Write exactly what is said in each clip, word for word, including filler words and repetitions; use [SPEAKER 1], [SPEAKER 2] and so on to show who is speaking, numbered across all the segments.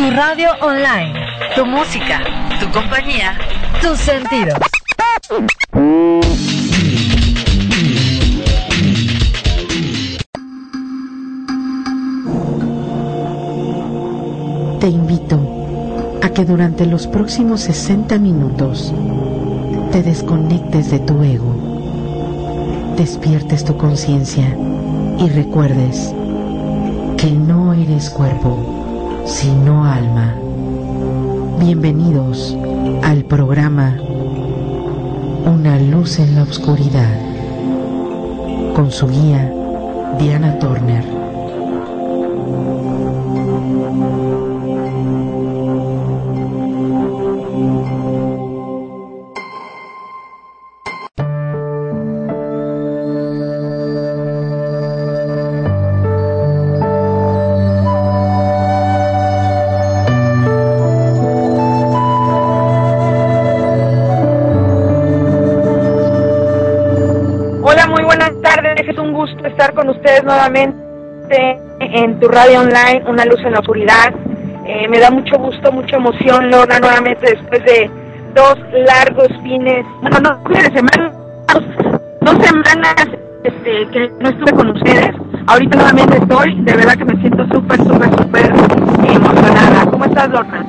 [SPEAKER 1] Tu radio online.
[SPEAKER 2] Tu música, tu compañía,
[SPEAKER 1] tus sentidos.
[SPEAKER 3] Te invito a que durante los próximos sesenta minutos te desconectes de tu ego, despiertes tu conciencia y recuerdes que no eres cuerpo, sino alma. Bienvenidos al programa Una luz en la oscuridad, con su guía Diana Turner.
[SPEAKER 4] Estar con ustedes nuevamente en tu radio online, Una luz en la oscuridad. Eh, me da mucho gusto, mucha emoción, Lorna, nuevamente después de dos largos fines, bueno, no fines de semana, dos, dos semanas este, que no estuve con ustedes. Ahorita nuevamente estoy, de verdad que me siento súper, súper, súper emocionada. ¿Cómo estás, Lorna?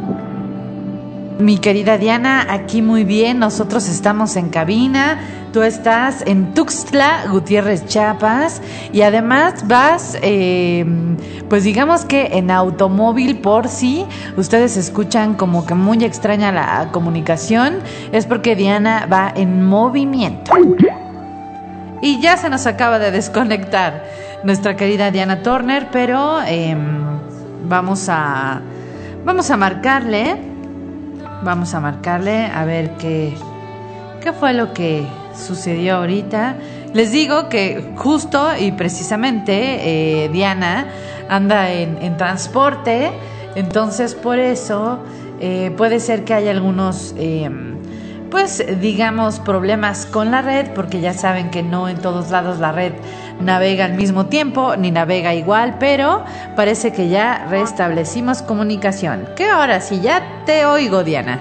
[SPEAKER 5] Mi querida Diana, aquí muy bien, nosotros estamos en cabina, tú estás en Tuxtla Gutiérrez, Chiapas, y además vas, eh, pues digamos que en automóvil, por si ustedes escuchan como que muy extraña la comunicación, es porque Diana va en movimiento. Y ya se nos acaba de desconectar nuestra querida Diana Turner, pero eh, vamos a, vamos a marcarle. Vamos a marcarle a ver qué, qué fue lo que sucedió ahorita. Les digo que justo y precisamente eh, Diana anda en, en transporte, entonces por eso eh, puede ser que haya algunos, eh, pues digamos, problemas con la red, porque ya saben que no en todos lados la red navega al mismo tiempo, ni navega igual, pero parece que ya restablecimos comunicación. ¿Qué ahora sí? Ya te oigo, Diana.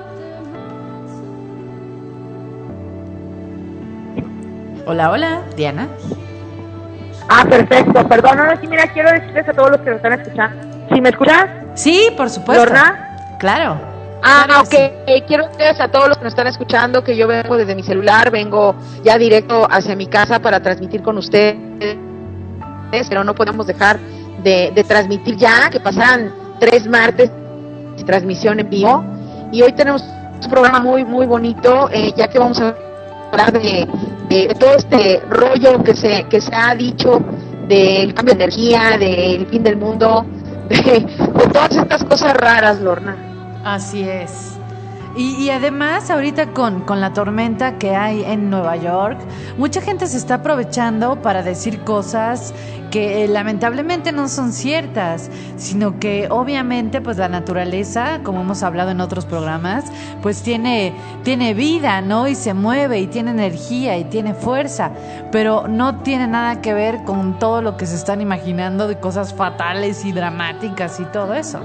[SPEAKER 5] Hola, hola, Diana.
[SPEAKER 4] Ah, perfecto, perdón, ahora sí, mira, quiero decirles a todos los que nos están escuchando. ¿Sí me escuchas?
[SPEAKER 5] Sí, por supuesto.
[SPEAKER 4] ¿Lorna?
[SPEAKER 5] Claro.
[SPEAKER 4] Ah,
[SPEAKER 5] claro
[SPEAKER 4] ok, sí. eh, quiero decirles a todos los que nos están escuchando que yo vengo desde mi celular, vengo ya directo hacia mi casa para transmitir con ustedes, pero no podemos dejar de, de transmitir ya, que pasaran tres martes de transmisión en vivo, y hoy tenemos un programa muy, muy bonito, eh, ya que vamos a hablar de, de, de todo este rollo que se, que se ha dicho del cambio de energía, del fin del mundo, de, de todas estas cosas raras, Lorna.
[SPEAKER 5] Así es. Y, y además ahorita con, con la tormenta que hay en Nueva York, mucha gente se está aprovechando para decir cosas que eh, lamentablemente no son ciertas, sino que obviamente pues la naturaleza, como hemos hablado en otros programas, pues tiene, tiene vida, ¿no? Y se mueve y tiene energía y tiene fuerza, pero no tiene nada que ver con todo lo que se están imaginando de cosas fatales y dramáticas y todo eso.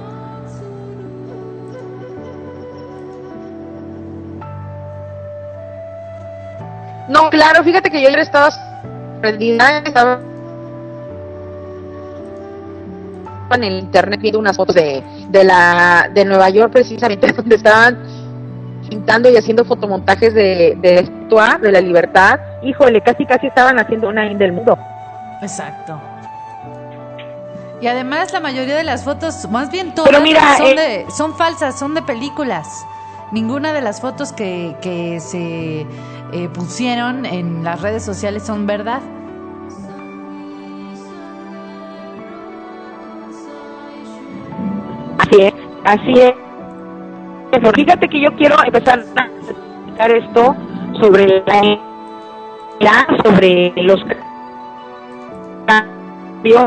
[SPEAKER 4] No, claro, fíjate que yo ayer estaba sorprendida, estaba en el internet viendo unas fotos de, de la de Nueva York, precisamente donde estaban pintando y haciendo fotomontajes de, de Estatua de la Libertad. Híjole, casi casi estaban haciendo una in del mundo.
[SPEAKER 5] Exacto. Y además la mayoría de las fotos, más bien todas,
[SPEAKER 4] Pero mira,
[SPEAKER 5] son,
[SPEAKER 4] eh,
[SPEAKER 5] de, son falsas, son de películas. Ninguna de las fotos que, que se eh, pusieron en las redes sociales son verdad.
[SPEAKER 4] Así es, así es. Pero fíjate que yo quiero empezar a explicar esto sobre la sobre los cambios.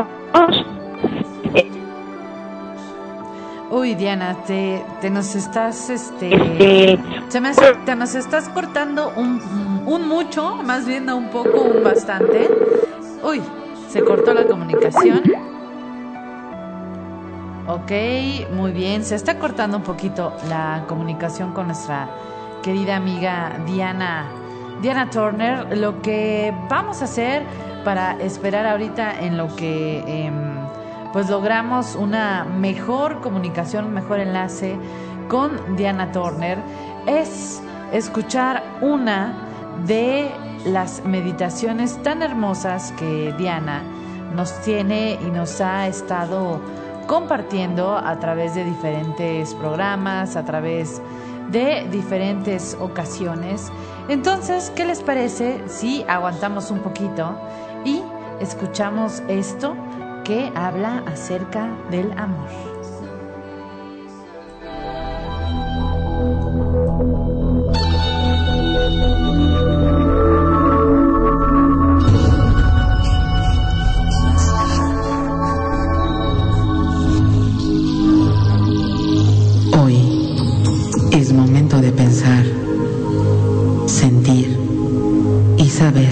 [SPEAKER 5] Uy, Diana, te, te nos estás, este,
[SPEAKER 4] este
[SPEAKER 5] se me hace, te nos estás cortando un, un mucho, más bien no un poco, un bastante. Uy, se cortó la comunicación. Ok, muy bien. Se está cortando un poquito la comunicación con nuestra querida amiga Diana, Diana Turner. Lo que vamos a hacer para esperar ahorita en lo que eh, pues logramos una mejor comunicación, un mejor enlace con Diana Turner, es escuchar una de las meditaciones tan hermosas que Diana nos tiene y nos ha estado compartiendo a través de diferentes programas, a través de diferentes ocasiones. Entonces, ¿qué les parece si aguantamos un poquito y escuchamos esto que habla acerca del amor?
[SPEAKER 3] Es momento de pensar, sentir y saber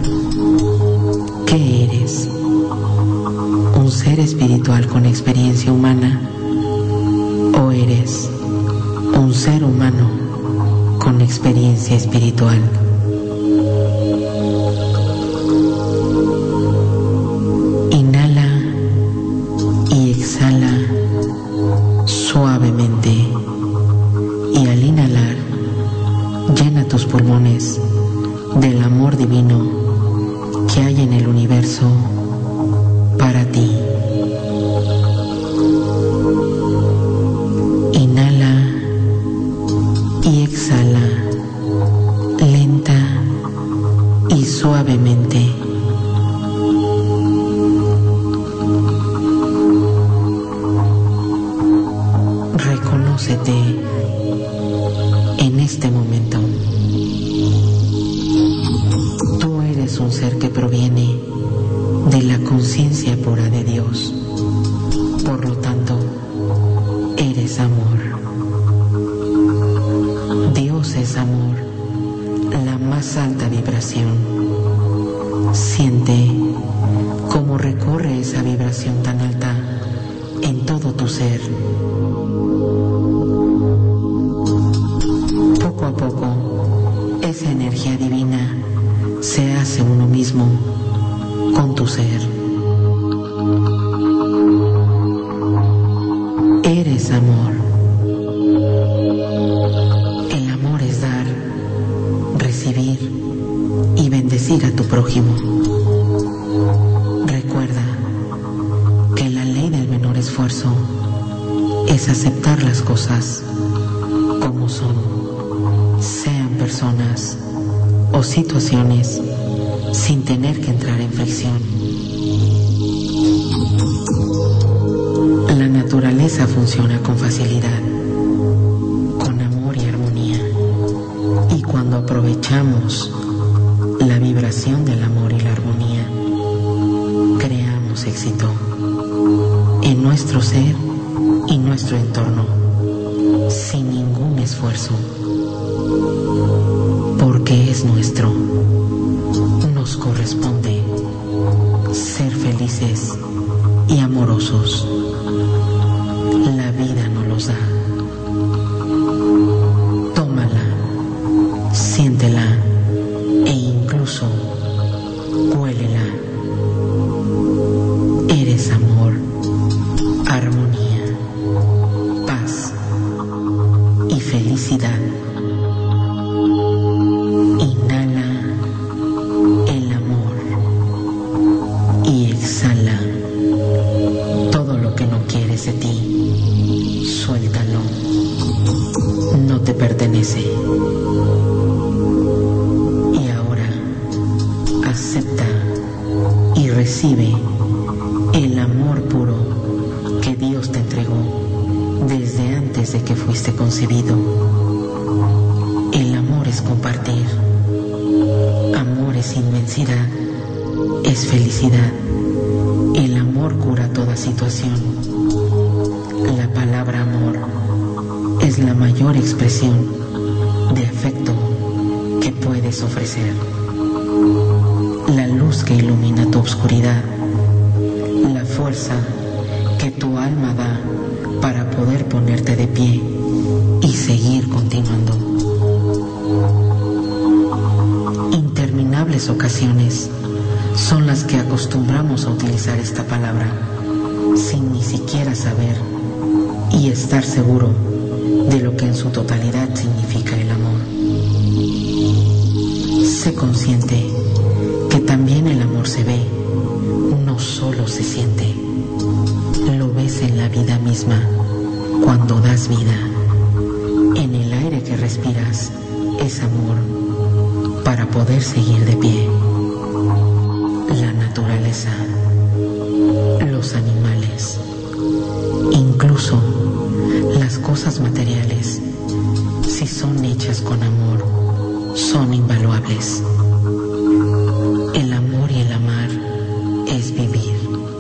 [SPEAKER 3] qué eres. ¿Un ser espiritual con experiencia humana o eres un ser humano con experiencia espiritual? Inhala y exhala suavemente. Y al inhalar, llena tus pulmones del amor divino que hay en el universo para ti. Inhala y exhala lenta y suavemente. Reconócete en este momento. Tú eres un ser que proviene de la conciencia pura de Dios. Por lo tanto, eres amor. Dios es amor, la más alta vibración. Siente cómo recorre esa vibración tan alta en todo tu ser. Poco a poco, esa energía divina se hace uno mismo con tu ser. Eres amor. El amor es dar, recibir y bendecir a tu prójimo. Recuerda que la ley del menor esfuerzo es aceptar las cosas como son, sean personas o situaciones, sin tener que entrar en fricción. La naturaleza funciona con facilidad, con amor y armonía. Y cuando aprovechamos la vibración del amor y la armonía, creamos éxito en nuestro ser y nuestro entorno, sin ningún esfuerzo, porque es nuestro. Nos corresponde ser felices y amorosos. La vida nos los da. Tómala, siéntela e incluso huélela. Eres amor, armonía, paz y felicidad. Inhala el amor y exhala todo lo que no quieres de ti. Suéltalo, no te pertenece. Y ahora acepta y recibe el amor puro que Dios te entregó desde antes de que fuiste concebido. El amor es compartir. Amor es inmensidad, es felicidad. El amor cura toda situación. La palabra amor es la mayor expresión de afecto que puedes ofrecer. La luz que ilumina tu oscuridad, la fuerza que tu alma da para poder ponerte de pie y seguir continuando. Interminables ocasiones son las que acostumbramos a utilizar esta palabra sin ni siquiera saber y estar seguro de lo que en su totalidad significa el amor. Sé consciente que también el amor se ve, no solo se siente. Lo ves en la vida misma, cuando das vida. En el aire que respiras es amor para poder seguir de pie. La naturaleza, los animales, incluso las cosas materiales, si son hechas con amor, son invaluables. El amor y el amar es vivir.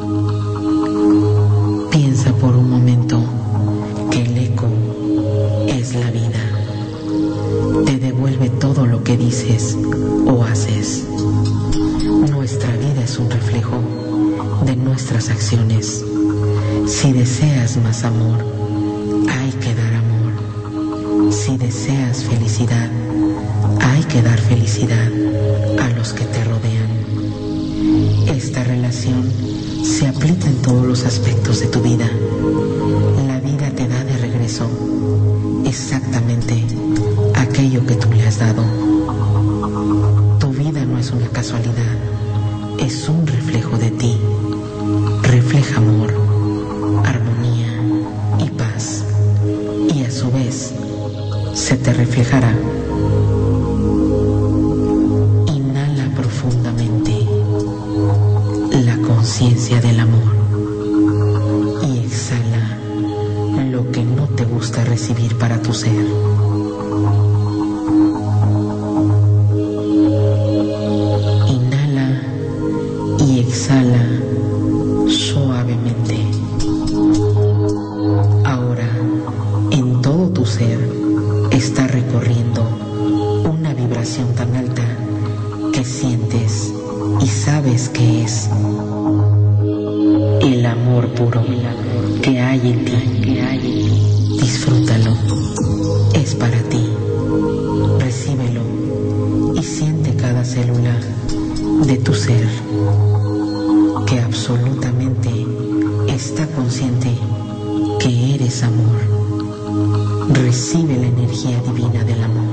[SPEAKER 3] Piensa por un momento que el eco es la vida. Te devuelve todo lo que dices o haces. Nuestra vida es un reflejo de nuestras acciones. Si deseas más amor, hay que dar amor. Si deseas felicidad, hay que dar felicidad a los que te rodean. Esta relación se aplica en todos los aspectos de tu vida. La vida te da de regreso exactamente aquello que tú le has dado. Tu vida no es una casualidad, es un reflejo de ti. Refleja amor, armonía y paz, y a su vez se te reflejará. Inhala profundamente la conciencia del amor y exhala lo que no te gusta recibir para tu ser. Inhala y exhala suavemente. Ahora, en todo tu ser está recorriendo una vibración tan alta que sientes y sabes que es el amor puro que hay en ti, que hay en ti. Disfrútalo, es para ti. Recíbelo y siente cada célula de tu ser que absolutamente está consciente que eres amor. Recibe la energía divina del amor.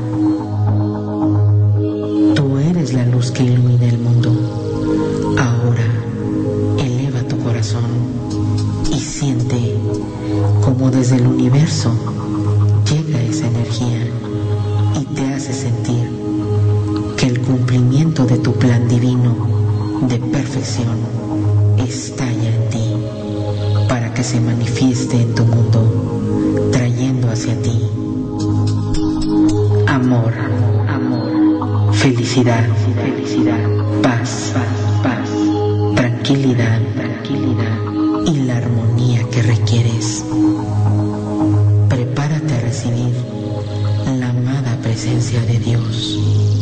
[SPEAKER 3] Tú eres la luz que ilumina el mundo. Ahora eleva tu corazón y siente como desde el universo llega esa energía y te hace sentir que el cumplimiento de tu plan divino de perfección estalla en ti para que se manifieste en tu mundo, trayendo hacia ti amor, amor, felicidad, felicidad, paz, paz, paz, tranquilidad, tranquilidad y la armonía que requieres. Prepárate a recibir la amada presencia de Dios.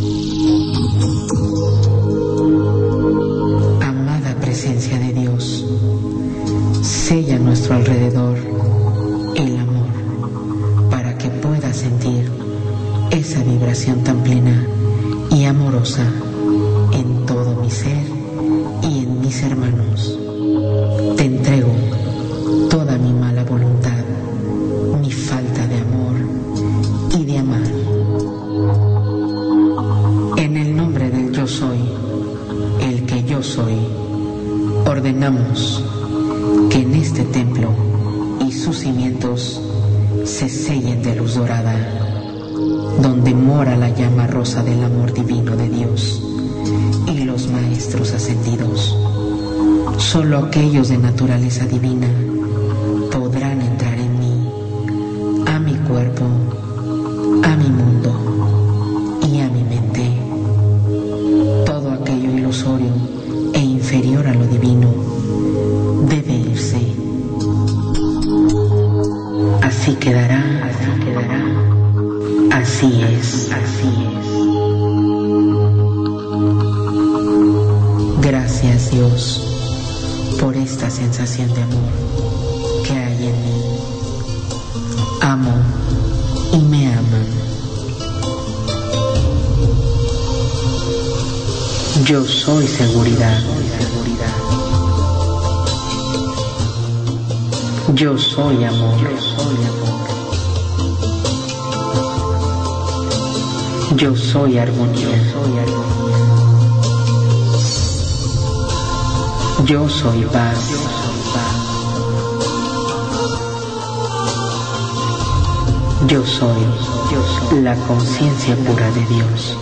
[SPEAKER 3] Amada presencia de Dios, sella a nuestro alrededor el amor para que puedas sentir esa vibración tan plena y amorosa en todo mi ser y en mis hermanos. Te entrego toda mi mala voluntad, mi falta de amor y de amar. En el nombre del yo soy, el que yo soy, ordenamos que en este templo y sus cimientos se sellen de luz dorada, donde mora la llama rosa del amor divino de Dios y los maestros ascendidos. Solo aquellos de naturaleza divina podrán entrar en mí, a mi cuerpo, a mi mundo y a mi mente. Todo aquello ilusorio e inferior a lo divino debe irse. Así quedará, así quedará. Así es, así es. Gracias, Dios, por esta sensación de amor. amo y me aman. Yo soy seguridad. Yo soy amor. Yo soy armonía. Yo soy paz. Yo soy la conciencia pura de Dios.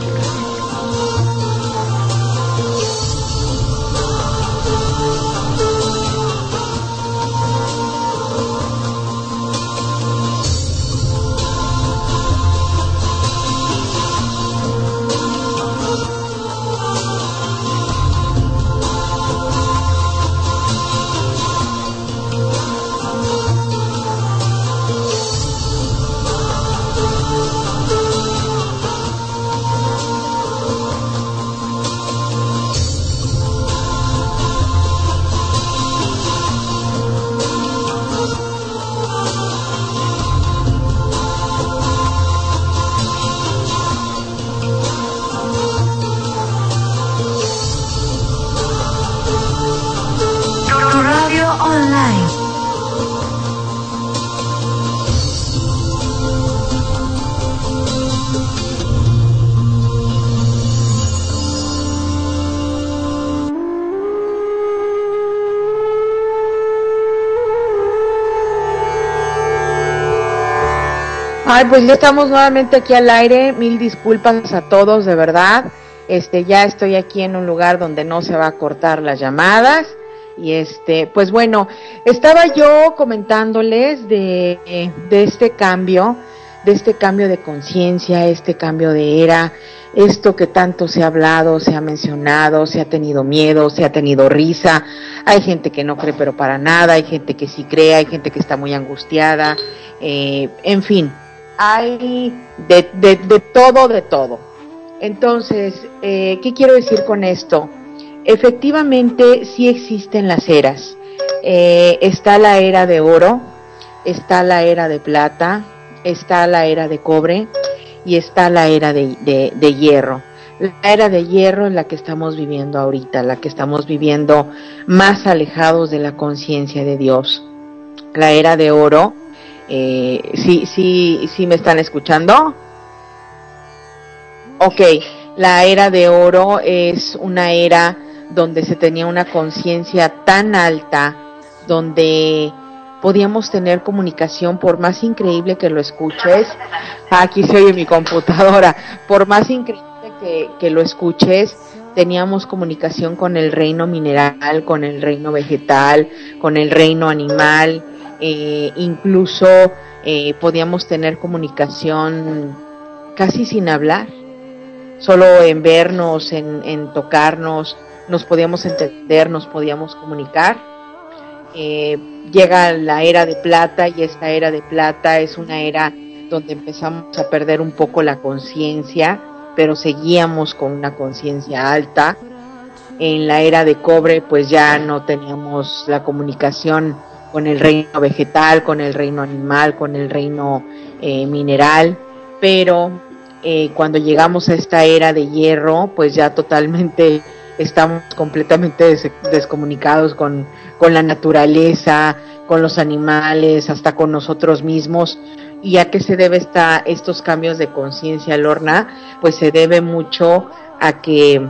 [SPEAKER 4] Ay, pues ya estamos nuevamente aquí al aire. Mil disculpas a todos, de verdad. Este, ya estoy aquí en un lugar donde no se va a cortar las llamadas. Y este, pues bueno, estaba yo comentándoles de, de este cambio, de este cambio de conciencia, este cambio de era, esto que tanto se ha hablado, se ha mencionado, se ha tenido miedo, se ha tenido risa. Hay gente que no cree pero para nada, hay gente que sí cree, hay gente que está muy angustiada, eh, en fin. Hay de, de, de todo, de todo. Entonces, eh, ¿qué quiero decir con esto? Efectivamente, sí existen las eras. Eh, está la era de oro, está la era de plata, está la era de cobre y está la era de, de, de hierro. La era de hierro es la que estamos viviendo ahorita, la que estamos viviendo más alejados de la conciencia de Dios. La era de oro. Eh, ¿sí, sí, sí me están escuchando? Ok, la era de oro es una era donde se tenía una conciencia tan alta, donde podíamos tener comunicación, por más increíble que lo escuches. Aquí se oye mi computadora. Por más increíble que, que lo escuches, teníamos comunicación con el reino mineral, con el reino vegetal, con el reino animal. Eh, incluso eh, podíamos tener comunicación casi sin hablar, solo en vernos, en, en tocarnos, nos podíamos entender, nos podíamos comunicar. Eh, llega la era de plata, y esta era de plata es una era donde empezamos a perder un poco la conciencia, pero seguíamos con una conciencia alta. En la era de cobre pues ya no teníamos la comunicación con el reino vegetal, con el reino animal, con el reino eh, mineral, pero eh, cuando llegamos a esta era de hierro, pues ya totalmente estamos completamente des- descomunicados con, con la naturaleza, con los animales, hasta con nosotros mismos. ¿Y a qué se debe esta, estos cambios de conciencia, Lorna? Pues se debe mucho a que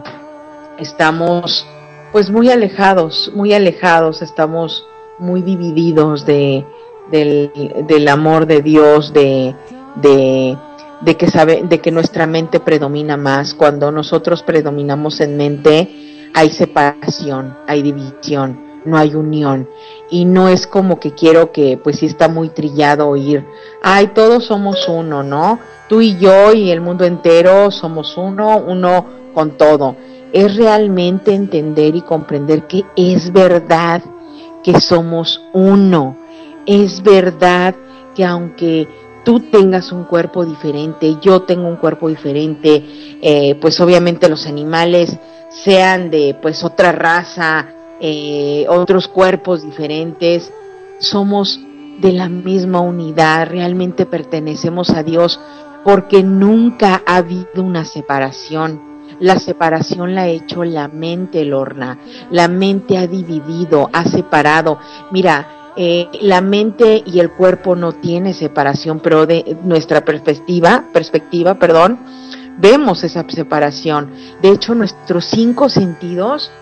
[SPEAKER 4] estamos pues muy alejados, muy alejados, estamos muy divididos de del, del amor de Dios, de de de que sabe de que nuestra mente predomina más. Cuando nosotros predominamos en mente, hay separación, hay división, no hay unión. Y no es como que quiero que, pues sí está muy trillado oír, ay, todos somos uno, ¿no? Tú y yo y el mundo entero somos uno, uno con todo. Es realmente entender y comprender que es verdad que somos uno. Es verdad que aunque tú tengas un cuerpo diferente, yo tengo un cuerpo diferente, eh, pues obviamente los animales sean de pues otra raza, eh, otros cuerpos diferentes, somos de la misma unidad, realmente pertenecemos a Dios, porque nunca ha habido una separación. La separación la ha hecho la mente, Lorna. La mente ha dividido, ha separado. Mira, eh, la mente y el cuerpo no tiene separación, pero de nuestra perspectiva, perspectiva, perdón, vemos esa separación. De hecho, nuestros cinco sentidos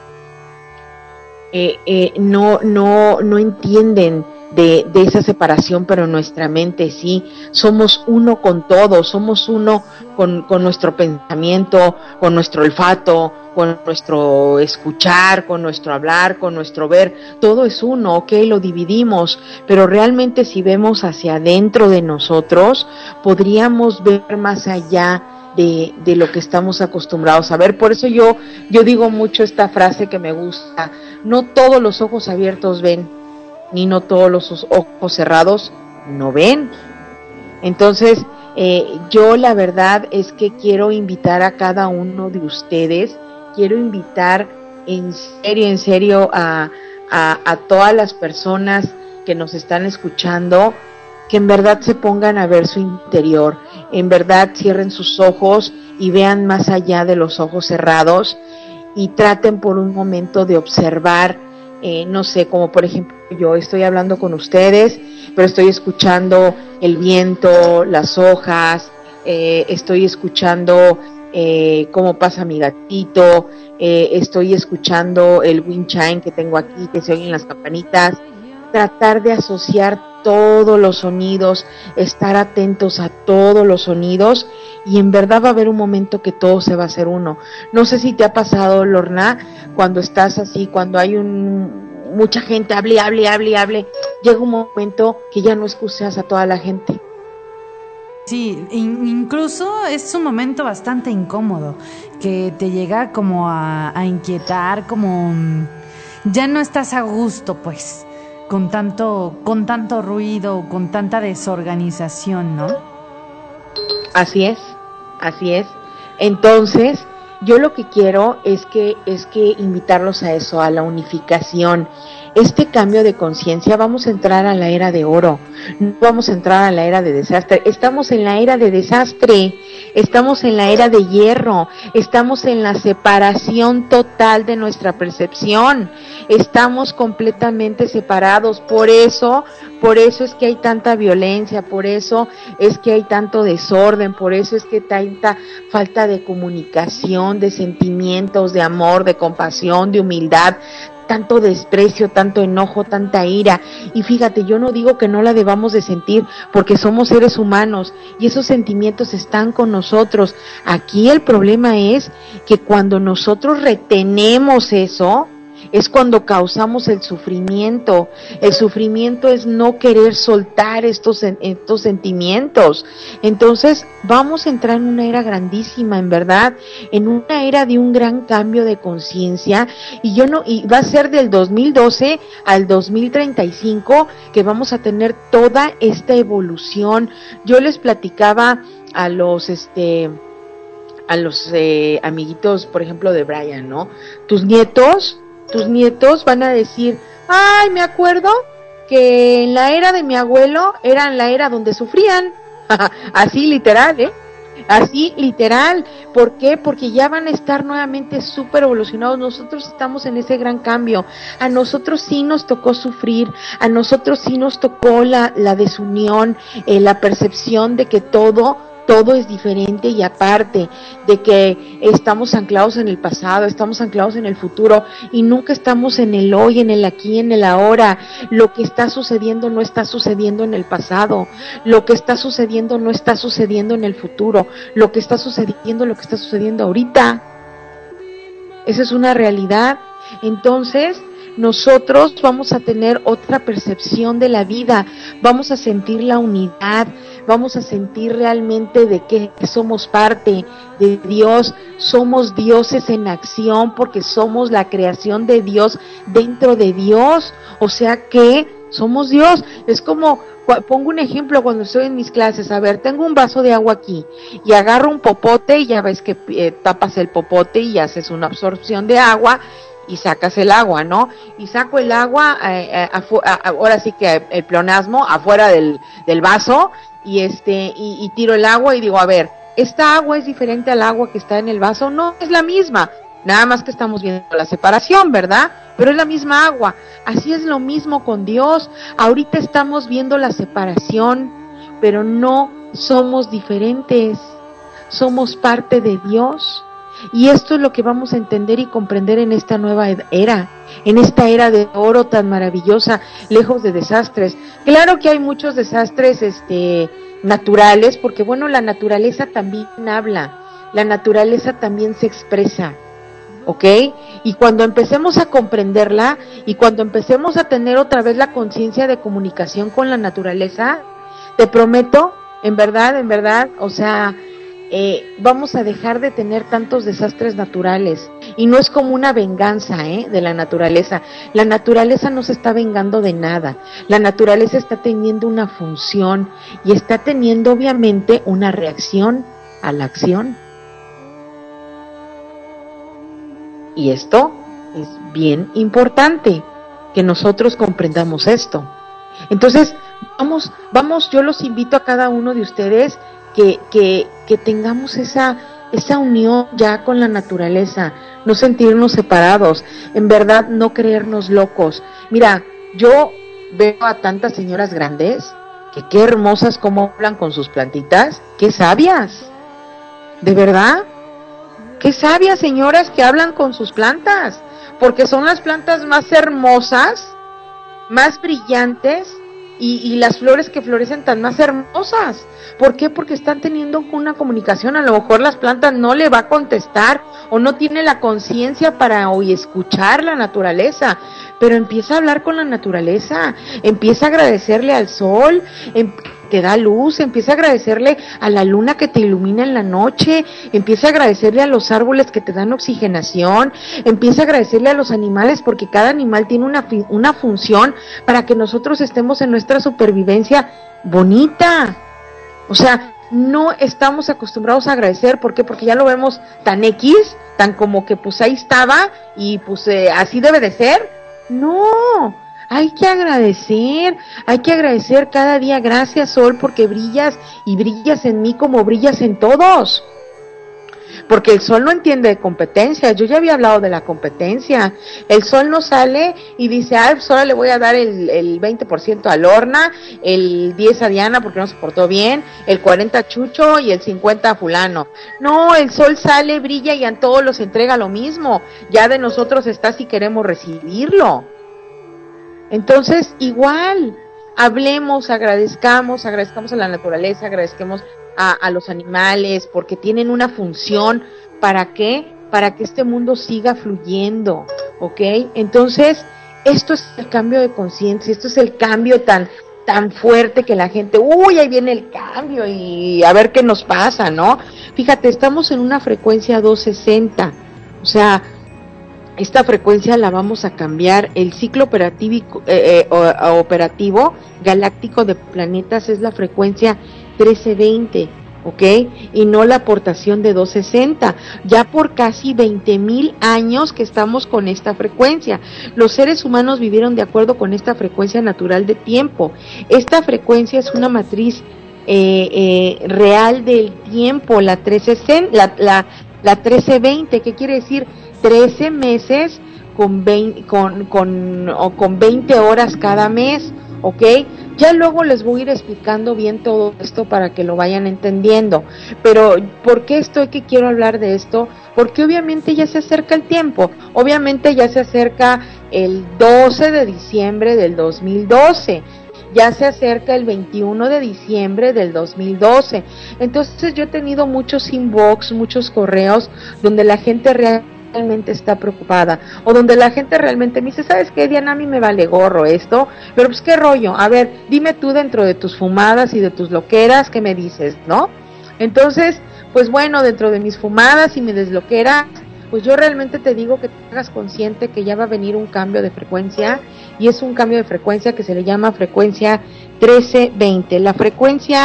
[SPEAKER 4] eh, eh, no, no, no entienden de, de esa separación, pero nuestra mente sí. Somos uno con todo, somos uno con, con nuestro pensamiento, con nuestro olfato, con nuestro escuchar, con nuestro hablar, con nuestro ver. Todo es uno, ok, lo dividimos, pero realmente si vemos hacia adentro de nosotros, podríamos ver más allá De, de lo que estamos acostumbrados a ver. Por eso yo, yo digo mucho esta frase que me gusta: no todos los ojos abiertos ven, ni no todos los ojos cerrados no ven. Entonces, eh, yo la verdad es que quiero invitar a cada uno de ustedes, quiero invitar en serio, en serio a, a, a todas las personas que nos están escuchando, que en verdad se pongan a ver su interior, en verdad cierren sus ojos y vean más allá de los ojos cerrados y traten por un momento de observar, eh, no sé, como por ejemplo yo estoy hablando con ustedes, pero estoy escuchando el viento, las hojas, eh, estoy escuchando eh, cómo pasa mi gatito, eh, estoy escuchando el wind chime que tengo aquí, que se oyen las campanitas. Tratar de asociar todos los sonidos, estar atentos a todos los sonidos, y en verdad va a haber un momento que todo se va a hacer uno. No sé si te ha pasado, Lorna, cuando estás así, cuando hay un mucha gente, hable, hable, hable, hable, llega un momento que ya no escuchas a toda la gente.
[SPEAKER 5] Sí, incluso es un momento bastante incómodo, que te llega como a, a inquietar, como ya no estás a gusto, pues, con tanto, con tanto ruido, con tanta desorganización, ¿no?
[SPEAKER 4] Así es, así es. Entonces, yo lo que quiero es que, es que invitarlos a eso, a la unificación. Este cambio de conciencia, vamos a entrar a la era de oro, no vamos a entrar a la era de desastre. Estamos en la era de desastre, estamos en la era de hierro, estamos en la separación total de nuestra percepción, estamos completamente separados. Por eso, por eso es que hay tanta violencia, por eso es que hay tanto desorden, por eso es que hay tanta falta de comunicación, de sentimientos, de amor, de compasión, de humildad, tanto desprecio, tanto enojo, tanta ira. Y fíjate, yo no digo que no la debamos de sentir, porque somos seres humanos y esos sentimientos están con nosotros. Aquí el problema es que cuando nosotros retenemos eso, es cuando causamos el sufrimiento. El sufrimiento es no querer soltar estos, estos sentimientos. Entonces vamos a entrar en una era grandísima, en verdad, en una era de un gran cambio de conciencia, y yo no, y va a ser del dos mil doce al dos mil treinta y cinco que vamos a tener toda esta evolución. Yo les platicaba a los este a los eh, amiguitos, por ejemplo, de Brian, ¿no? Tus nietos Tus nietos van a decir: ay, me acuerdo que en la era de mi abuelo era la era donde sufrían. Así literal, ¿eh? Así literal. ¿Por qué? Porque ya van a estar nuevamente súper evolucionados. Nosotros estamos en ese gran cambio. A nosotros sí nos tocó sufrir, a nosotros sí nos tocó la, la desunión, eh, la percepción de que todo todo es diferente y aparte, de que estamos anclados en el pasado, estamos anclados en el futuro y nunca estamos en el hoy, en el aquí, en el ahora. Lo que está sucediendo no está sucediendo en el pasado, lo que está sucediendo no está sucediendo en el futuro, lo que está sucediendo, lo que está sucediendo ahorita. Esa es una realidad. Entonces, nosotros vamos a tener otra percepción de la vida, vamos a sentir la unidad, vamos a sentir realmente de que somos parte de Dios, somos dioses en acción porque somos la creación de Dios dentro de Dios, o sea que somos Dios. Es como, pongo un ejemplo cuando estoy en mis clases, a ver, tengo un vaso de agua aquí y agarro un popote y ya ves que eh, tapas el popote y haces una absorción de agua y sacas el agua, ¿no? Y saco el agua, eh, eh, afu- a, a, ahora sí que el pleonasmo, afuera del, del vaso, y este, y, y tiro el agua y digo, a ver, ¿esta agua es diferente al agua que está en el vaso? No, es la misma, nada más que estamos viendo la separación, ¿verdad? Pero es la misma agua. Así es lo mismo con Dios. Ahorita estamos viendo la separación, pero no somos diferentes, somos parte de Dios. Y esto es lo que vamos a entender y comprender en esta nueva era, en esta era de oro tan maravillosa, lejos de desastres. Claro que hay muchos desastres este, naturales, porque bueno, la naturaleza también habla, la naturaleza también se expresa, ¿ok? Y cuando empecemos a comprenderla, y cuando empecemos a tener otra vez la conciencia de comunicación con la naturaleza, te prometo, en verdad, en verdad, o sea... Eh, vamos a dejar de tener tantos desastres naturales, y no es como una venganza ¿eh? de la naturaleza. La naturaleza no se está vengando de nada, la naturaleza está teniendo una función y está teniendo obviamente una reacción a la acción, y esto es bien importante que nosotros comprendamos esto. Entonces vamos, vamos, yo los invito a cada uno de ustedes Que, que, que tengamos esa, esa unión ya con la naturaleza, no sentirnos separados, en verdad no creernos locos. Mira, yo veo a tantas señoras grandes, que qué hermosas como hablan con sus plantitas, qué sabias, de verdad, qué sabias señoras que hablan con sus plantas, porque son las plantas más hermosas, más brillantes, Y, y las flores que florecen tan más hermosas. ¿Por qué? Porque están teniendo una comunicación. A lo mejor las plantas no le va a contestar, o no tiene la conciencia para hoy escuchar la naturaleza, pero empieza a hablar con la naturaleza, empieza a agradecerle al sol, em, te da luz, empieza a agradecerle a la luna que te ilumina en la noche, empieza a agradecerle a los árboles que te dan oxigenación, empieza a agradecerle a los animales, porque cada animal tiene una, una función para que nosotros estemos en nuestra supervivencia bonita. O sea, no estamos acostumbrados a agradecer. ¿Por qué? Porque ya lo vemos tan X, tan como que pues ahí estaba y pues eh, así debe de ser. No, hay que agradecer, hay que agradecer cada día. Gracias, sol, porque brillas y brillas en mí como brillas en todos. Porque el sol no entiende de competencia. Yo ya había hablado de la competencia. El sol no sale y dice, ah, pues ahora le voy a dar el, el veinte por ciento a Lorna, el diez a Diana porque no se portó bien, el cuarenta a Chucho y el cincuenta a fulano. No, el sol sale, brilla y a todos los entrega lo mismo. Ya de nosotros está si queremos recibirlo. Entonces, igual, hablemos, agradezcamos, agradezcamos a la naturaleza, agradezcamos a, a los animales, porque tienen una función. ¿Para qué? Para que este mundo siga fluyendo, ¿ok? Entonces, esto es el cambio de conciencia, esto es el cambio tan tan fuerte que la gente, uy, ahí viene el cambio y a ver qué nos pasa, ¿no? Fíjate, estamos en una frecuencia doscientos sesenta, o sea, esta frecuencia la vamos a cambiar. El ciclo operativo, eh, eh, operativo galáctico de planetas es la frecuencia trece veinte, ¿ok? Y no la aportación de doscientos sesenta. Ya por casi veinte mil años que estamos con esta frecuencia. Los seres humanos vivieron de acuerdo con esta frecuencia natural de tiempo. Esta frecuencia es una matriz eh, eh, real del tiempo, la trece sesenta, la, la, la trece veinte. ¿Qué quiere decir? trece meses con veinte, con, con, o con veinte horas cada mes, ¿ok? Ya luego les voy a ir explicando bien todo esto para que lo vayan entendiendo. Pero, ¿por qué estoy que quiero hablar de esto? Porque obviamente ya se acerca el tiempo. Obviamente ya se acerca el doce de diciembre del dos mil doce. Ya se acerca el veintiuno de diciembre del dos mil doce. Entonces yo he tenido muchos inbox, muchos correos donde la gente realmente realmente está preocupada, o donde la gente realmente me dice, ¿sabes qué, Diana? A mí me vale gorro esto, pero pues qué rollo, a ver, dime tú dentro de tus fumadas y de tus loqueras, ¿qué me dices, no? Entonces, pues bueno, dentro de mis fumadas y mis desloqueras, pues yo realmente te digo que te hagas consciente que ya va a venir un cambio de frecuencia, y es un cambio de frecuencia que se le llama frecuencia trece veinte. La frecuencia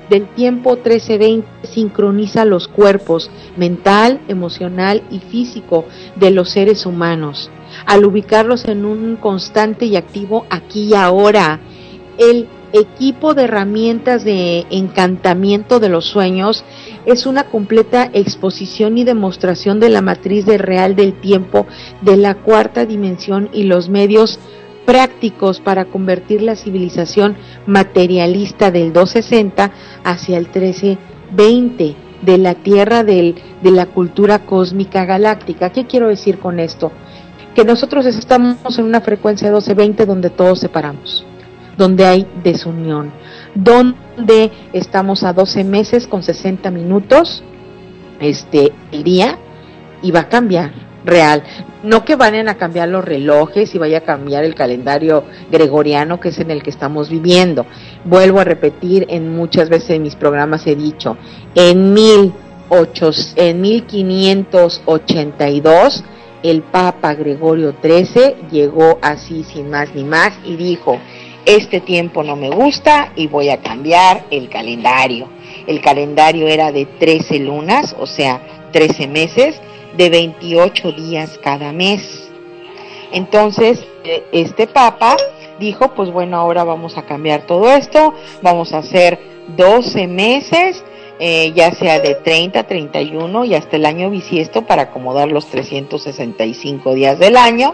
[SPEAKER 4] del tiempo trece veinte sincroniza los cuerpos mental, emocional y físico de los seres humanos, al ubicarlos en un constante y activo aquí y ahora. El equipo de herramientas de encantamiento de los sueños es una completa exposición y demostración de la matriz de real del tiempo de la cuarta dimensión y los medios prácticos para convertir la civilización materialista del doscientos sesenta hacia el trece veinte de la Tierra del, de la cultura cósmica galáctica. ¿Qué quiero decir con esto? Que nosotros estamos en una frecuencia doscientos veinte donde todos separamos, donde hay desunión, donde estamos a doce meses con sesenta minutos este el día, y va a cambiar real, no que vayan a cambiar los relojes y vaya a cambiar el calendario gregoriano que es en el que estamos viviendo. Vuelvo a repetir, en muchas veces en mis programas he dicho, en mil ocho, en mil quinientos ochenta y dos el Papa Gregorio trece llegó así sin más ni más y dijo: este tiempo no me gusta y voy a cambiar el calendario. El calendario era de trece lunas, o sea, trece meses, de veintiocho días cada mes. Entonces, este Papa dijo, pues bueno, ahora vamos a cambiar todo esto, vamos a hacer doce meses, eh, ya sea de treinta, treinta y uno y hasta el año bisiesto para acomodar los trescientos sesenta y cinco días del año,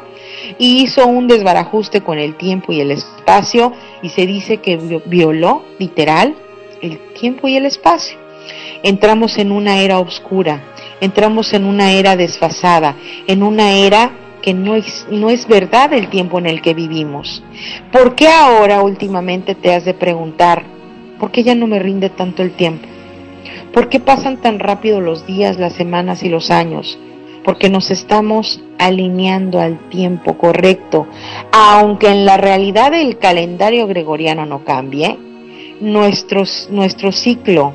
[SPEAKER 4] y hizo un desbarajuste con el tiempo y el espacio, y se dice que violó, literal, el tiempo y el espacio. Entramos en una era oscura, entramos en una era desfasada, en una era que no es, no es verdad el tiempo en el que vivimos. ¿Por qué ahora últimamente te has de preguntar, por qué ya no me rinde tanto el tiempo? ¿Por qué pasan tan rápido los días, las semanas y los años? Porque nos estamos alineando al tiempo correcto. Aunque en la realidad el calendario gregoriano no cambie, nuestro, nuestro ciclo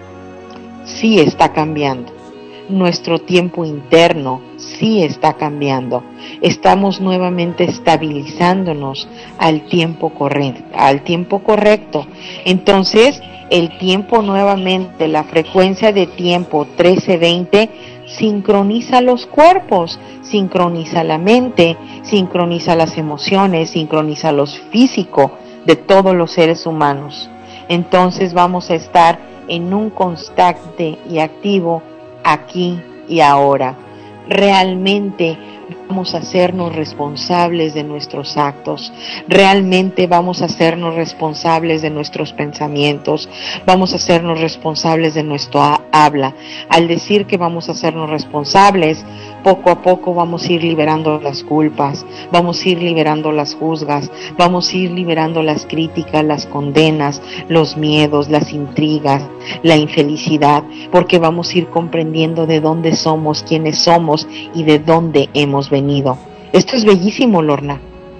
[SPEAKER 4] sí está cambiando. Nuestro tiempo interno sí está cambiando. Estamos nuevamente estabilizándonos al tiempo correcto, al tiempo correcto. Entonces, el tiempo nuevamente, la frecuencia de tiempo trece veinte sincroniza los cuerpos, sincroniza la mente, sincroniza las emociones, sincroniza lo físico de todos los seres humanos. Entonces vamos a estar en un constante y activo aquí y ahora. Realmente vamos a hacernos responsables de nuestros actos, realmente vamos a hacernos responsables de nuestros pensamientos, vamos a hacernos responsables de nuestra habla. Al decir que vamos a hacernos responsables, poco a poco vamos a ir liberando las culpas, vamos a ir liberando las juzgas, vamos a ir liberando las críticas, las condenas, los miedos, las intrigas, la infelicidad, porque vamos a ir comprendiendo de dónde somos, quiénes somos y de dónde hemos venido. Esto es bellísimo, Lorna.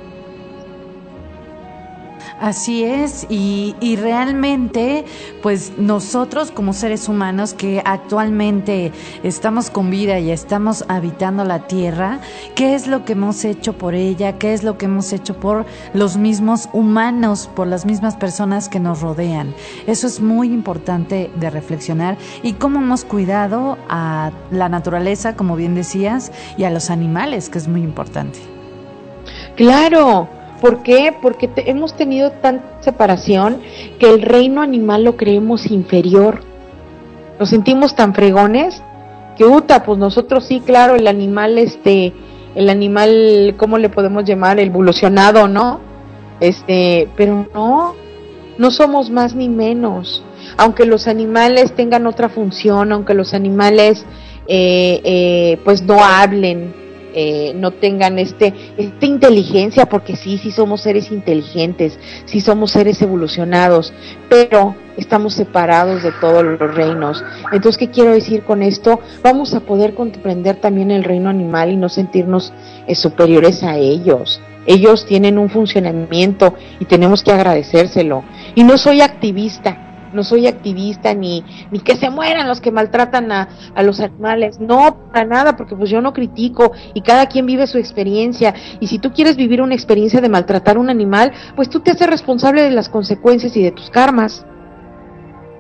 [SPEAKER 5] Así es, y, y realmente, pues nosotros como seres humanos que actualmente estamos con vida y estamos habitando la Tierra, ¿qué es lo que hemos hecho por ella? ¿Qué es lo que hemos hecho por los mismos humanos, por las mismas personas que nos rodean? Eso es muy importante de reflexionar, y cómo hemos cuidado a la naturaleza, como bien decías, y a los animales, que es muy importante.
[SPEAKER 4] Claro. ¿Por qué? Porque te, hemos tenido tanta separación que el reino animal lo creemos inferior. Nos sentimos tan fregones que, uta, pues nosotros sí, claro, el animal, este, el animal, ¿cómo le podemos llamar? El evolucionado, ¿no? Este, pero no, no somos más ni menos. Aunque los animales tengan otra función, aunque los animales, eh, eh, pues no hablen, Eh, no tengan este esta inteligencia, porque sí, sí somos seres inteligentes, sí somos seres evolucionados, pero estamos separados de todos los reinos. Entonces, ¿qué quiero decir con esto? Vamos a poder comprender también el reino animal y no sentirnos eh, superiores a ellos. Ellos tienen un funcionamiento y tenemos que agradecérselo. Y no soy activista, no soy activista ni ni que se mueran los que maltratan a, a los animales, no, para nada, porque pues yo no critico y cada quien vive su experiencia, y si tú quieres vivir una experiencia de maltratar a un animal, pues tú te haces responsable de las consecuencias y de tus karmas.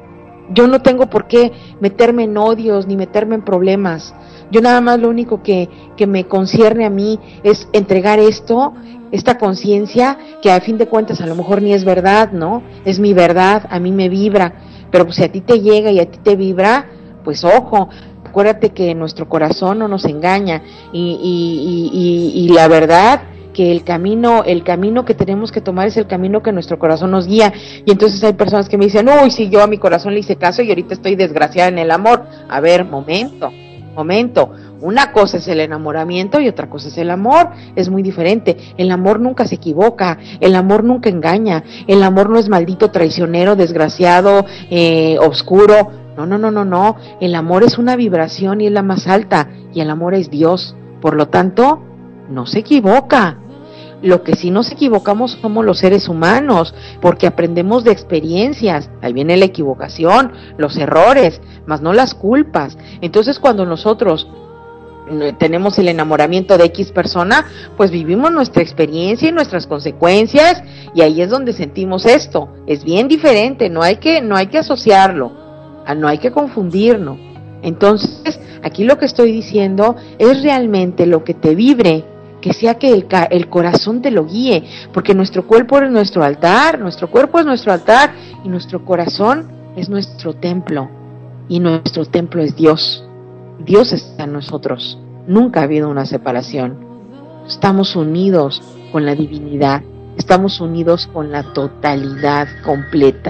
[SPEAKER 4] Yo no tengo por qué meterme en odios ni meterme en problemas. Yo nada más lo único que, que me concierne a mí es entregar esto, esta conciencia, que a fin de cuentas a lo mejor ni es verdad, ¿no? Es mi verdad, a mí me vibra, pero pues si a ti te llega y a ti te vibra, pues ojo, acuérdate que nuestro corazón no nos engaña, y, y, y, y, y la verdad que el camino, el camino que tenemos que tomar es el camino que nuestro corazón nos guía. Y entonces hay personas que me dicen, uy, si yo a mi corazón le hice caso y ahorita estoy desgraciada en el amor. A ver, momento, momento, una cosa es el enamoramiento y otra cosa es el amor, es muy diferente. El amor nunca se equivoca, el amor nunca engaña, el amor no es maldito, traicionero, desgraciado, eh, oscuro, no, no, no, no, no, el amor es una vibración y es la más alta, y el amor es Dios, por lo tanto, no se equivoca. Lo que sí nos equivocamos somos los seres humanos, porque aprendemos de experiencias. Ahí viene la equivocación, los errores, más no las culpas. Entonces, cuando nosotros tenemos el enamoramiento de X persona, pues vivimos nuestra experiencia y nuestras consecuencias, y ahí es donde sentimos esto. Es bien diferente, no hay que, no hay que asociarlo, no hay que confundirnos. Entonces, aquí lo que estoy diciendo es realmente lo que te vibre, que sea que el, el corazón te lo guíe, porque nuestro cuerpo es nuestro altar, nuestro cuerpo es nuestro altar, y nuestro corazón es nuestro templo, y nuestro templo es Dios. Dios está en nosotros, nunca ha habido una separación, estamos unidos con la divinidad, estamos unidos con la totalidad completa.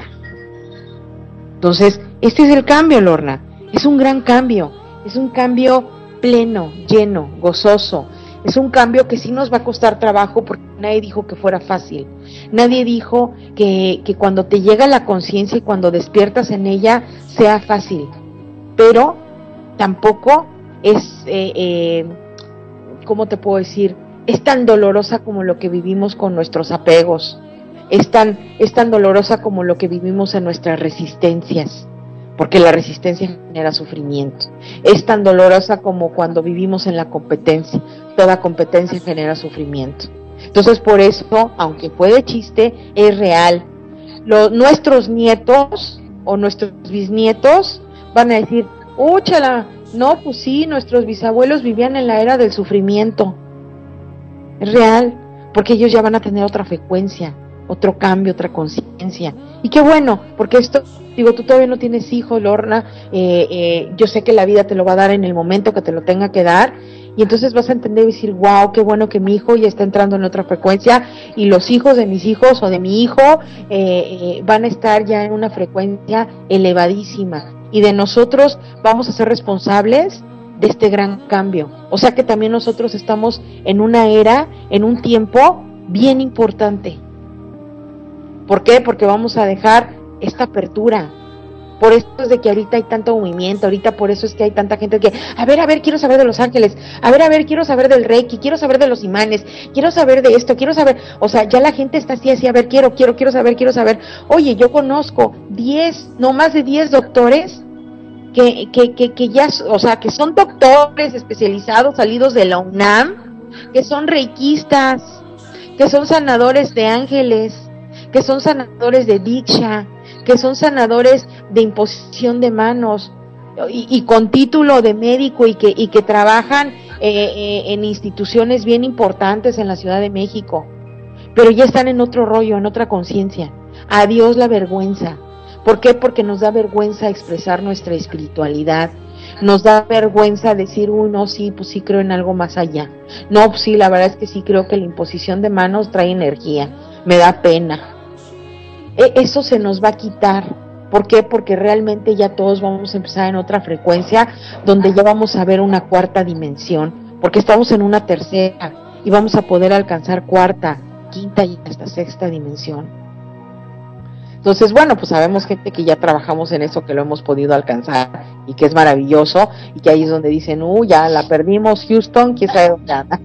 [SPEAKER 4] Entonces, este es el cambio, Lorna, es un gran cambio, es un cambio pleno, lleno, gozoso. Es un cambio que sí nos va a costar trabajo, porque nadie dijo que fuera fácil. Nadie dijo que, que cuando te llega la conciencia y cuando despiertas en ella sea fácil. Pero tampoco es, eh, eh, ¿cómo te puedo decir? Es tan dolorosa como lo que vivimos con nuestros apegos. Es tan, es tan dolorosa como lo que vivimos en nuestras resistencias, porque la resistencia genera sufrimiento. Es tan dolorosa como cuando vivimos en la competencia. Toda competencia genera sufrimiento. Entonces, por eso, aunque fue de chiste, es real. Los, nuestros nietos o nuestros bisnietos van a decir, úchala, no, pues sí, nuestros bisabuelos vivían en la era del sufrimiento. Es real, porque ellos ya van a tener otra frecuencia, otro cambio, otra conciencia. Y qué bueno, porque esto, digo, tú todavía no tienes hijos, Lorna, eh, eh, yo sé que la vida te lo va a dar en el momento que te lo tenga que dar, y entonces vas a entender y decir, wow, qué bueno que mi hijo ya está entrando en otra frecuencia, y los hijos de mis hijos o de mi hijo eh, eh, van a estar ya en una frecuencia elevadísima, y de nosotros vamos a ser responsables de este gran cambio. O sea que también nosotros estamos en una era, en un tiempo bien importante. ¿Por qué? Porque vamos a dejar esta apertura. Por eso es de que ahorita hay tanto movimiento, ahorita por eso es que hay tanta gente que, a ver, a ver, quiero saber de los ángeles, a ver, a ver, quiero saber del Reiki, quiero saber de los imanes, quiero saber de esto, quiero saber, o sea, ya la gente está así, así, a ver, quiero, quiero, quiero saber, quiero saber. Oye, yo conozco diez, no más de diez doctores que, que, que, que ya, o sea, que son doctores especializados, salidos de la UNAM, que son reikistas, que son sanadores de ángeles, que son sanadores de diksha, que son sanadores de imposición de manos, y, y con título de médico, y que, y que trabajan eh, eh, en instituciones bien importantes en la Ciudad de México, pero ya están en otro rollo, en otra conciencia. Adiós la vergüenza. ¿Por qué? Porque nos da vergüenza expresar nuestra espiritualidad, nos da vergüenza decir, uy, no, sí, pues sí creo en algo más allá. No, pues sí, la verdad es que sí creo que la imposición de manos trae energía, me da pena. Eso se nos va a quitar. ¿Por qué? Porque realmente ya todos vamos a empezar en otra frecuencia, donde ya vamos a ver una cuarta dimensión, porque estamos en una tercera y vamos a poder alcanzar cuarta, quinta y hasta sexta dimensión. Entonces, bueno, pues sabemos gente que ya trabajamos en eso, que lo hemos podido alcanzar y que es maravilloso, y que ahí es donde dicen, uh, ya la perdimos, Houston, quién sabe dónde anda.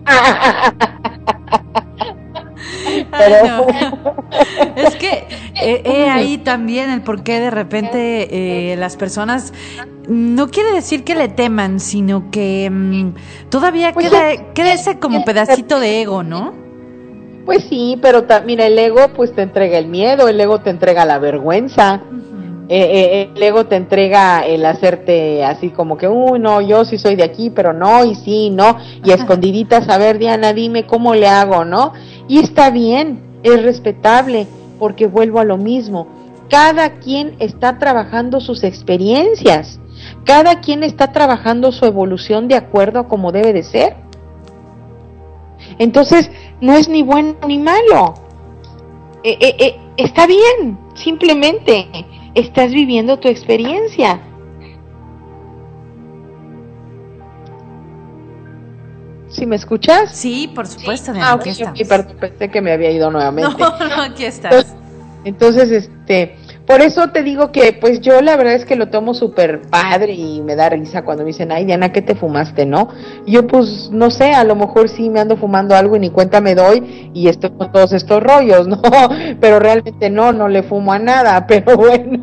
[SPEAKER 5] Pero... no. Es que eh, eh, ahí también el por qué de repente eh, las personas, no quiere decir que le teman, sino que mmm, todavía pues queda, sí, queda ese como pedacito de ego, ¿no?
[SPEAKER 4] Pues sí, pero ta, mira, el ego pues te entrega el miedo, el ego te entrega la vergüenza. Uh-huh. eh, el ego te entrega el hacerte así como que, uy, no, yo sí soy de aquí, pero no, y sí, no, y a escondiditas, a ver, Diana, dime cómo le hago, ¿no? Y está bien, es respetable, porque vuelvo a lo mismo, cada quien está trabajando sus experiencias, cada quien está trabajando su evolución de acuerdo a como debe de ser. Entonces, no es ni bueno ni malo, eh, eh, eh, está bien, simplemente estás viviendo tu experiencia. ¿Sí me escuchas?
[SPEAKER 5] Sí, por supuesto,
[SPEAKER 4] Sí.
[SPEAKER 5] Diana,
[SPEAKER 4] Ah,
[SPEAKER 5] aquí
[SPEAKER 4] okay,
[SPEAKER 5] estamos.
[SPEAKER 4] okay, perdón, pensé que me había ido nuevamente.
[SPEAKER 5] No, no, aquí estás.
[SPEAKER 4] Entonces, entonces, este, por eso te digo que, pues yo la verdad es que lo tomo súper padre y me da risa cuando me dicen, ay, Diana, ¿qué te fumaste, no? Y yo, pues, no sé, a lo mejor sí me ando fumando algo y ni cuenta me doy y estoy con todos estos rollos, ¿no? Pero realmente no, no le fumo a nada, pero bueno,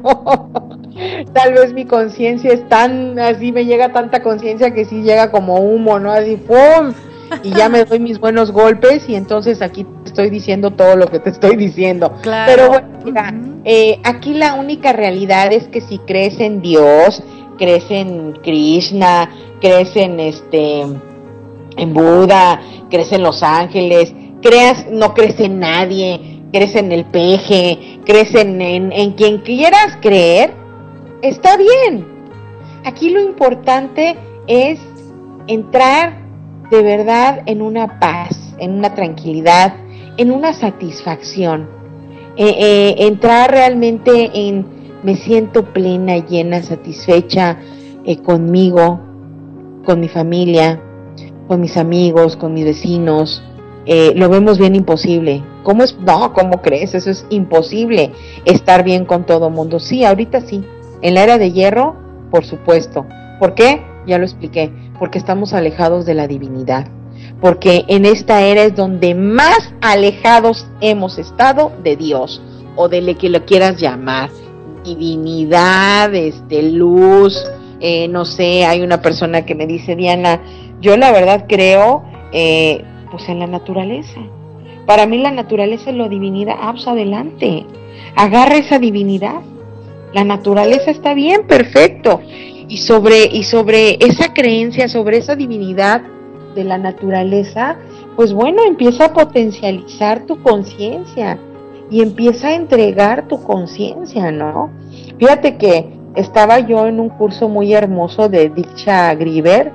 [SPEAKER 4] tal vez mi conciencia es tan, así me llega tanta conciencia que sí llega como humo, ¿no? Así, ¡pum! Y ya me doy mis buenos golpes y entonces aquí te estoy diciendo todo lo que te estoy diciendo.
[SPEAKER 5] Claro.
[SPEAKER 4] Pero bueno, mira,
[SPEAKER 5] Uh-huh.
[SPEAKER 4] eh, aquí la única realidad es que si crees en Dios, crees en Krishna, crees en este, en Buda, crees en los ángeles, creas, no crees en nadie, crees en el peje, crees en, en, en quien quieras creer, está bien. Aquí lo importante es entrar de verdad en una paz, en una tranquilidad, en una satisfacción, eh, eh, entrar realmente en me siento plena, llena, satisfecha eh, conmigo, con mi familia, con mis amigos, con mis vecinos. Eh, lo vemos bien imposible. ¿Cómo es? No, ¿cómo crees? Eso es imposible, estar bien con todo mundo. Sí, ahorita sí, en la era de hierro, por supuesto. ¿Por qué? Ya lo expliqué, porque estamos alejados de la divinidad, porque en esta era es donde más alejados hemos estado de Dios, o de lo que lo quieras llamar, divinidad, este, luz, eh, no sé, hay una persona que me dice, Diana, yo la verdad creo, eh, pues en la naturaleza, para mí la naturaleza es la divinidad, ah, pues adelante, agarra esa divinidad, la naturaleza está bien, perfecto. Y sobre, y sobre esa creencia, sobre esa divinidad de la naturaleza, pues bueno, empieza a potencializar tu conciencia y empieza a entregar tu conciencia, ¿no? Fíjate que estaba yo en un curso muy hermoso de Diksha Griver,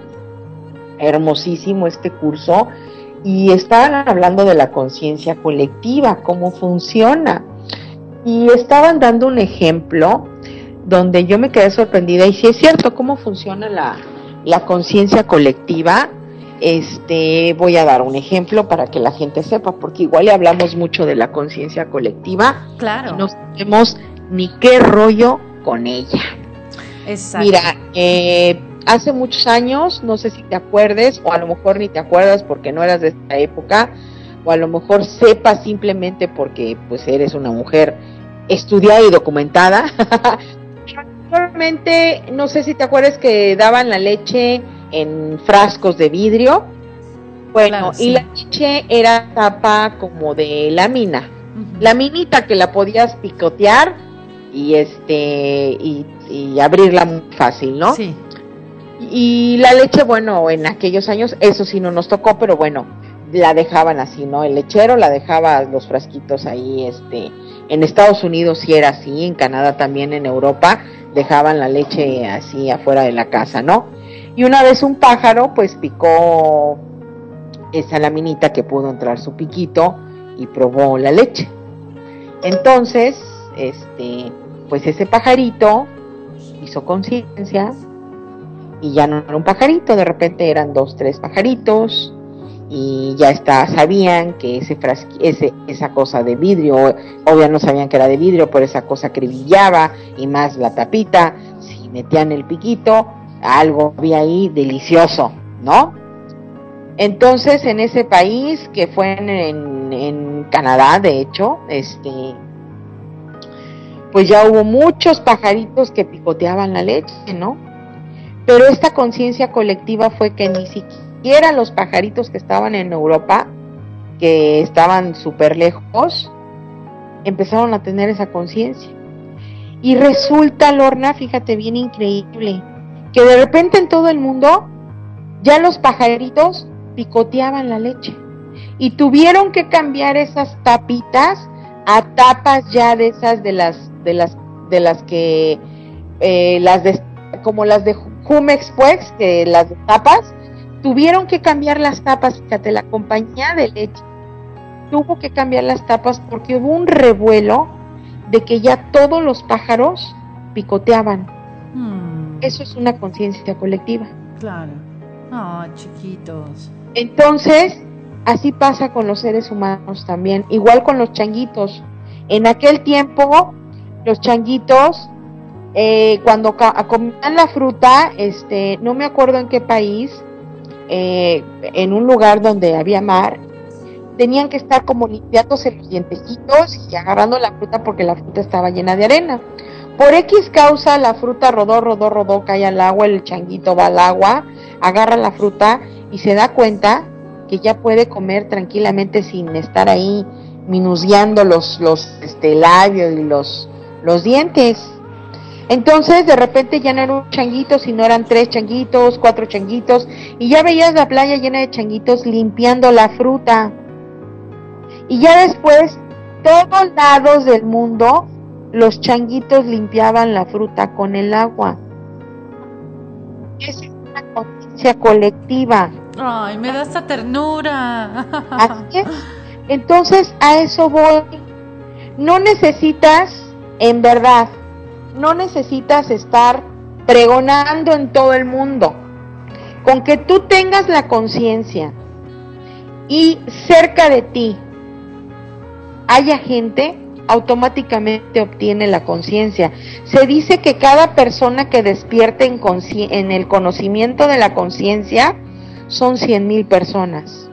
[SPEAKER 4] hermosísimo este curso, y estaban hablando de la conciencia colectiva, cómo funciona, y estaban dando un ejemplo donde yo me quedé sorprendida, y si es cierto cómo funciona la, la conciencia colectiva. Este, voy a dar un ejemplo para que la gente sepa, porque igual le hablamos mucho de la conciencia colectiva,
[SPEAKER 5] claro,
[SPEAKER 4] y no sabemos ni qué rollo con ella.
[SPEAKER 5] Exacto.
[SPEAKER 4] Mira, eh, hace muchos años, no sé si te acuerdes, o a lo mejor ni te acuerdas porque no eras de esta época, o a lo mejor sepas simplemente porque pues eres una mujer estudiada y documentada. Actualmente, no sé si te acuerdas que daban la leche en frascos de vidrio. Bueno, claro, sí. Y la leche era tapa como de lámina, uh-huh. Laminita que la podías picotear y este y, y abrirla muy fácil, ¿no?
[SPEAKER 5] Sí.
[SPEAKER 4] Y la leche, bueno, en aquellos años eso sí no nos tocó, pero bueno, la dejaban así, ¿no? El lechero la dejaba los frasquitos ahí, este, en Estados Unidos sí era así, en Canadá también, en Europa dejaban la leche así afuera de la casa, ¿no? Y una vez un pájaro pues picó esa laminita que pudo entrar su piquito y probó la leche. Entonces, este, pues ese pajarito hizo conciencia y ya no era un pajarito, de repente eran dos, tres pajaritos y ya está, sabían que ese frasqui, ese, esa cosa de vidrio, obvio no sabían que era de vidrio, pero esa cosa que brillaba y más la tapita, si metían el piquito, algo había ahí delicioso, ¿no? Entonces en ese país, que fue en, en, en Canadá, de hecho, este, pues ya hubo muchos pajaritos que picoteaban la leche, ¿no? Pero esta conciencia colectiva fue que ni siquiera los pajaritos que estaban en Europa, que estaban súper lejos, empezaron a tener esa conciencia. Y resulta, Lorna, fíjate bien increíble, que de repente en todo el mundo ya los pajaritos picoteaban la leche y tuvieron que cambiar esas tapitas a tapas ya de esas de las de las de las que eh, las de como las de Jumex, pues, que las de tapas tuvieron que cambiar las tapas. Fíjate, la compañía de leche tuvo que cambiar las tapas porque hubo un revuelo de que ya todos los pájaros picoteaban. Hmm. Eso es una conciencia colectiva.
[SPEAKER 5] Claro. Ah, oh, chiquitos.
[SPEAKER 4] Entonces, así pasa con los seres humanos también, igual con los changuitos. En aquel tiempo, los changuitos, eh, cuando ca- comían la fruta, este, no me acuerdo en qué país, eh, en un lugar donde había mar, tenían que estar como limpiándose los dientecitos y agarrando la fruta porque la fruta estaba llena de arena. Por X causa, la fruta rodó, rodó, rodó, cae al agua, el changuito va al agua, agarra la fruta y se da cuenta que ya puede comer tranquilamente sin estar ahí minuciando los, los este, labios y los, los dientes. Entonces, de repente ya no era un changuito, sino eran tres changuitos, cuatro changuitos, y ya veías la playa llena de changuitos limpiando la fruta. Y ya después, todos lados del mundo, los changuitos limpiaban la fruta con el agua. Esa es una conciencia colectiva.
[SPEAKER 5] Ay, me da esta ternura.
[SPEAKER 4] Así es. Entonces, a eso voy. No necesitas, en verdad, no necesitas estar pregonando en todo el mundo. Con que tú tengas la conciencia y cerca de ti haya gente, automáticamente obtiene la conciencia. Se dice que cada persona que despierte en, consci- en el conocimiento de la conciencia son cien mil personas.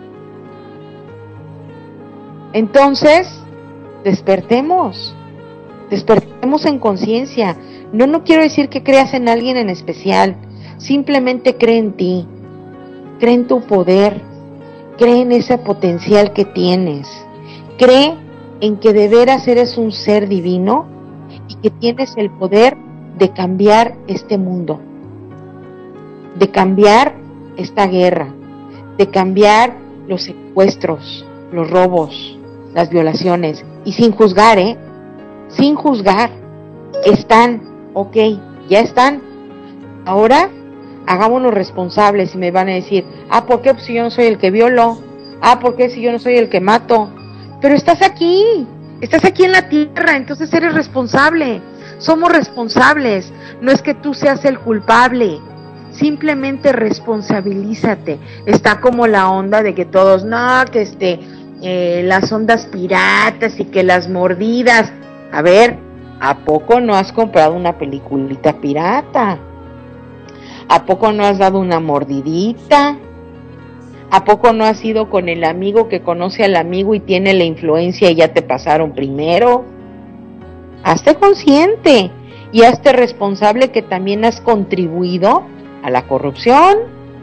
[SPEAKER 4] Entonces, despertemos, despertemos en conciencia. No, no quiero decir que creas en alguien en especial, simplemente cree en ti, cree en tu poder, cree en ese potencial que tienes, cree en que de veras eres un ser divino y que tienes el poder de cambiar este mundo, de cambiar esta guerra, de cambiar los secuestros, los robos, las violaciones, y sin juzgar, ¿eh? Sin juzgar. Están, ok, ya están. Ahora, hagámonos responsables. Y me van a decir, ah, ¿por qué? Pues si yo no soy el que violo. Ah, ¿por qué? Si yo no soy el que mato. Pero estás aquí, estás aquí en la tierra, entonces eres responsable. Somos responsables. No es que tú seas el culpable. Simplemente responsabilízate. Está como la onda de que todos, no, que este, eh, las ondas piratas y que las mordidas. A ver, ¿a poco no has comprado una peliculita pirata? ¿A poco no has dado una mordidita? ¿A poco no has ido con el amigo que conoce al amigo y tiene la influencia y ya te pasaron primero? Hazte consciente y hazte responsable que también has contribuido a la corrupción.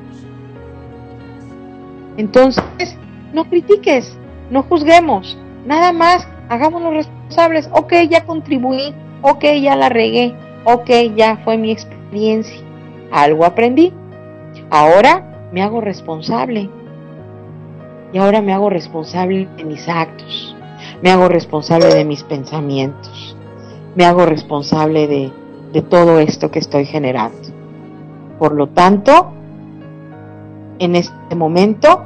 [SPEAKER 4] Entonces, no critiques, no juzguemos, nada más hagámonos responsables. Ok, ya contribuí, ok, ya la regué, ok, ya fue mi experiencia, algo aprendí, ahora me hago responsable, y ahora me hago responsable de mis actos, me hago responsable de mis pensamientos, me hago responsable de, de todo esto que estoy generando. Por lo tanto, en este momento,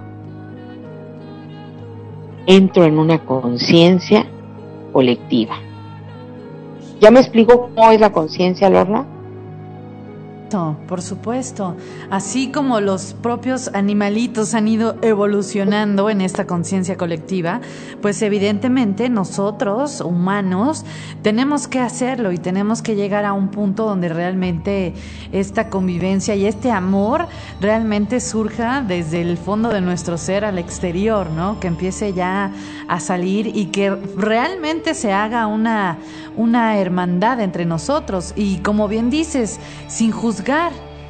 [SPEAKER 4] entro en una conciencia colectiva. ¿Ya me explico cómo es la conciencia, Lorna?
[SPEAKER 5] Por supuesto, así como los propios animalitos han ido evolucionando en esta conciencia colectiva, pues evidentemente nosotros, humanos, tenemos que hacerlo y tenemos que llegar a un punto donde realmente esta convivencia y este amor realmente surja desde el fondo de nuestro ser al exterior, ¿no? Que empiece ya a salir y que realmente se haga una, una hermandad entre nosotros y, como bien dices, sin juzgar.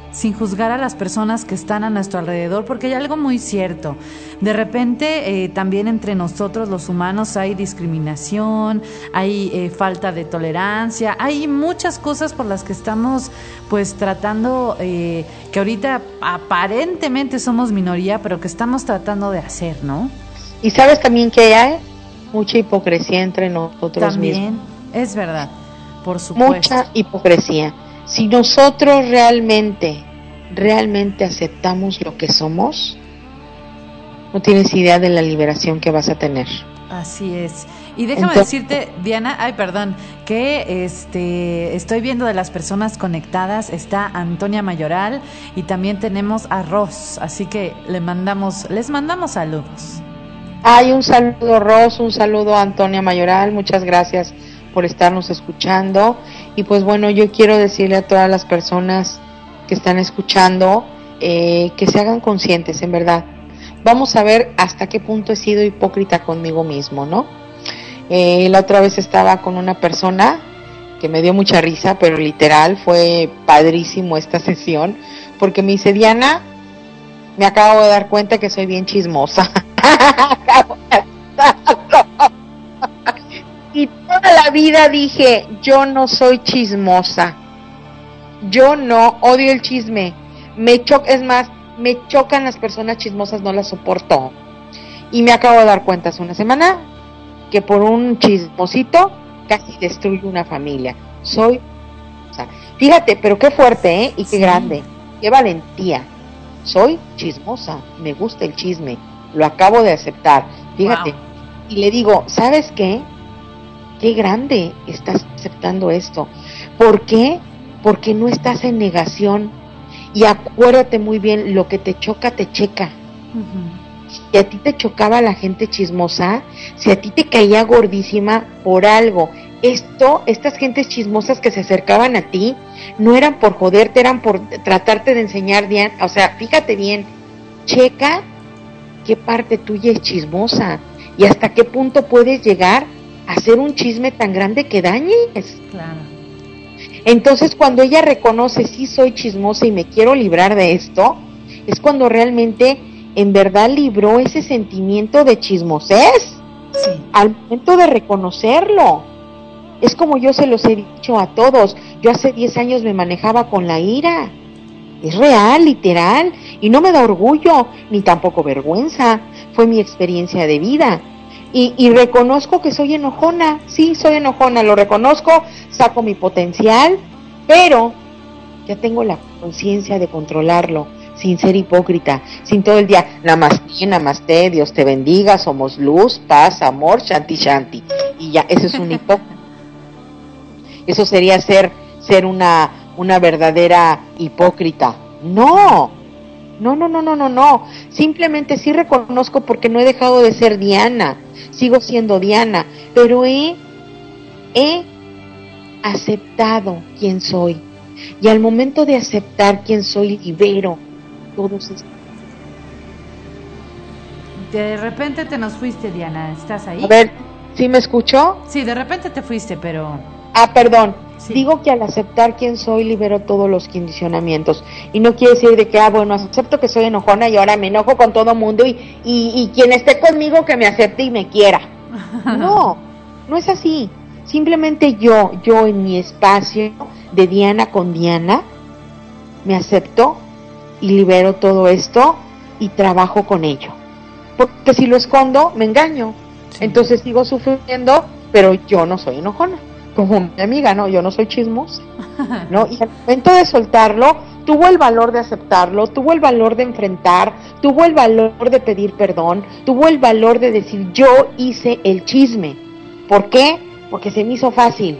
[SPEAKER 5] sin juzgar a las personas que están a nuestro alrededor, porque hay algo muy cierto. De repente, eh, también entre nosotros los humanos hay discriminación, hay eh, falta de tolerancia, hay muchas cosas por las que estamos pues tratando, eh, que ahorita aparentemente somos minoría, pero que estamos tratando de hacer, ¿no?
[SPEAKER 4] Y sabes también que hay mucha hipocresía entre nosotros
[SPEAKER 5] También,
[SPEAKER 4] mismos.
[SPEAKER 5] es verdad, por supuesto.
[SPEAKER 4] Mucha hipocresía. Si nosotros realmente, realmente aceptamos lo que somos, no tienes idea de la liberación que vas a tener.
[SPEAKER 5] Así es. Y déjame Entonces, decirte, Diana, ay, perdón, que este estoy viendo de las personas conectadas, está Antonia Mayoral y también tenemos a Ros, así que le mandamos, les mandamos saludos.
[SPEAKER 4] Hay un saludo, Ros, un saludo a Antonia Mayoral, muchas gracias por estarnos escuchando. Y pues bueno, yo quiero decirle a todas las personas que están escuchando eh, que se hagan conscientes, en verdad. Vamos a ver hasta qué punto he sido hipócrita conmigo mismo, ¿no? Eh, la otra vez estaba con una persona que me dio mucha risa, pero literal fue padrísimo esta sesión, porque me dice, Diana, me acabo de dar cuenta que soy bien chismosa. Y toda la vida dije, yo no soy chismosa, yo no, odio el chisme, me choca, es más, me chocan las personas chismosas, no las soporto. Y me acabo de dar cuenta hace una semana que por un chismosito casi destruyo una familia. Soy, o sea, fíjate, pero qué fuerte, ¿eh? Y qué sí. grande, qué valentía. Soy chismosa, me gusta el chisme, lo acabo de aceptar, fíjate. Wow. Y le digo, ¿sabes qué? Qué grande estás aceptando esto. ¿Por qué? Porque no estás en negación. Y acuérdate muy bien, lo que te choca, te checa. Uh-huh. Si a ti te chocaba la gente chismosa, si a ti te caía gordísima por algo, esto, estas gentes chismosas que se acercaban a ti, no eran por joderte, eran por tratarte de enseñar, o sea, fíjate bien, checa qué parte tuya es chismosa y hasta qué punto puedes llegar hacer un chisme tan grande que dañes.
[SPEAKER 5] Claro.
[SPEAKER 4] Entonces, cuando ella reconoce, sí soy chismosa y me quiero librar de esto, es cuando realmente, en verdad, libró ese sentimiento de chismosez. Sí. Al momento de reconocerlo. Es como yo se los he dicho a todos. Yo hace diez años me manejaba con la ira. Es real, literal. Y no me da orgullo, ni tampoco vergüenza. Fue mi experiencia de vida. Y, y reconozco que soy enojona, sí, soy enojona, lo reconozco, saco mi potencial, pero ya tengo la conciencia de controlarlo, sin ser hipócrita, sin todo el día, namaste, namaste, Dios te bendiga, somos luz, paz, amor, shanti, shanti, y ya, eso es un hipócrita. Eso sería ser, ser una, una verdadera hipócrita. No, no, no, no, no, no, no, simplemente sí reconozco porque no he dejado de ser Diana. Sigo siendo Diana, pero he, he aceptado quién soy. Y al momento de aceptar quién soy, libero todos estos.
[SPEAKER 5] De repente te nos fuiste, Diana, ¿estás ahí?
[SPEAKER 4] A ver, ¿sí me escuchó?
[SPEAKER 5] Sí, de repente te fuiste, pero...
[SPEAKER 4] Ah, perdón. Sí. Digo que al aceptar quién soy, libero todos los condicionamientos. Y no quiere decir de que, ah, bueno, acepto que soy enojona y ahora me enojo con todo mundo y, y, y quien esté conmigo que me acepte y me quiera. No, no es así. Simplemente yo, yo en mi espacio de Diana con Diana, me acepto y libero todo esto y trabajo con ello. Porque si lo escondo, me engaño. Sí. Entonces sigo sufriendo, pero yo no soy enojona. Como mi amiga, no, yo no soy chismosa, ¿no? Y al momento de soltarlo, tuvo el valor de aceptarlo, tuvo el valor de enfrentar, tuvo el valor de pedir perdón, tuvo el valor de decir, yo hice el chisme. ¿Por qué? Porque se me hizo fácil.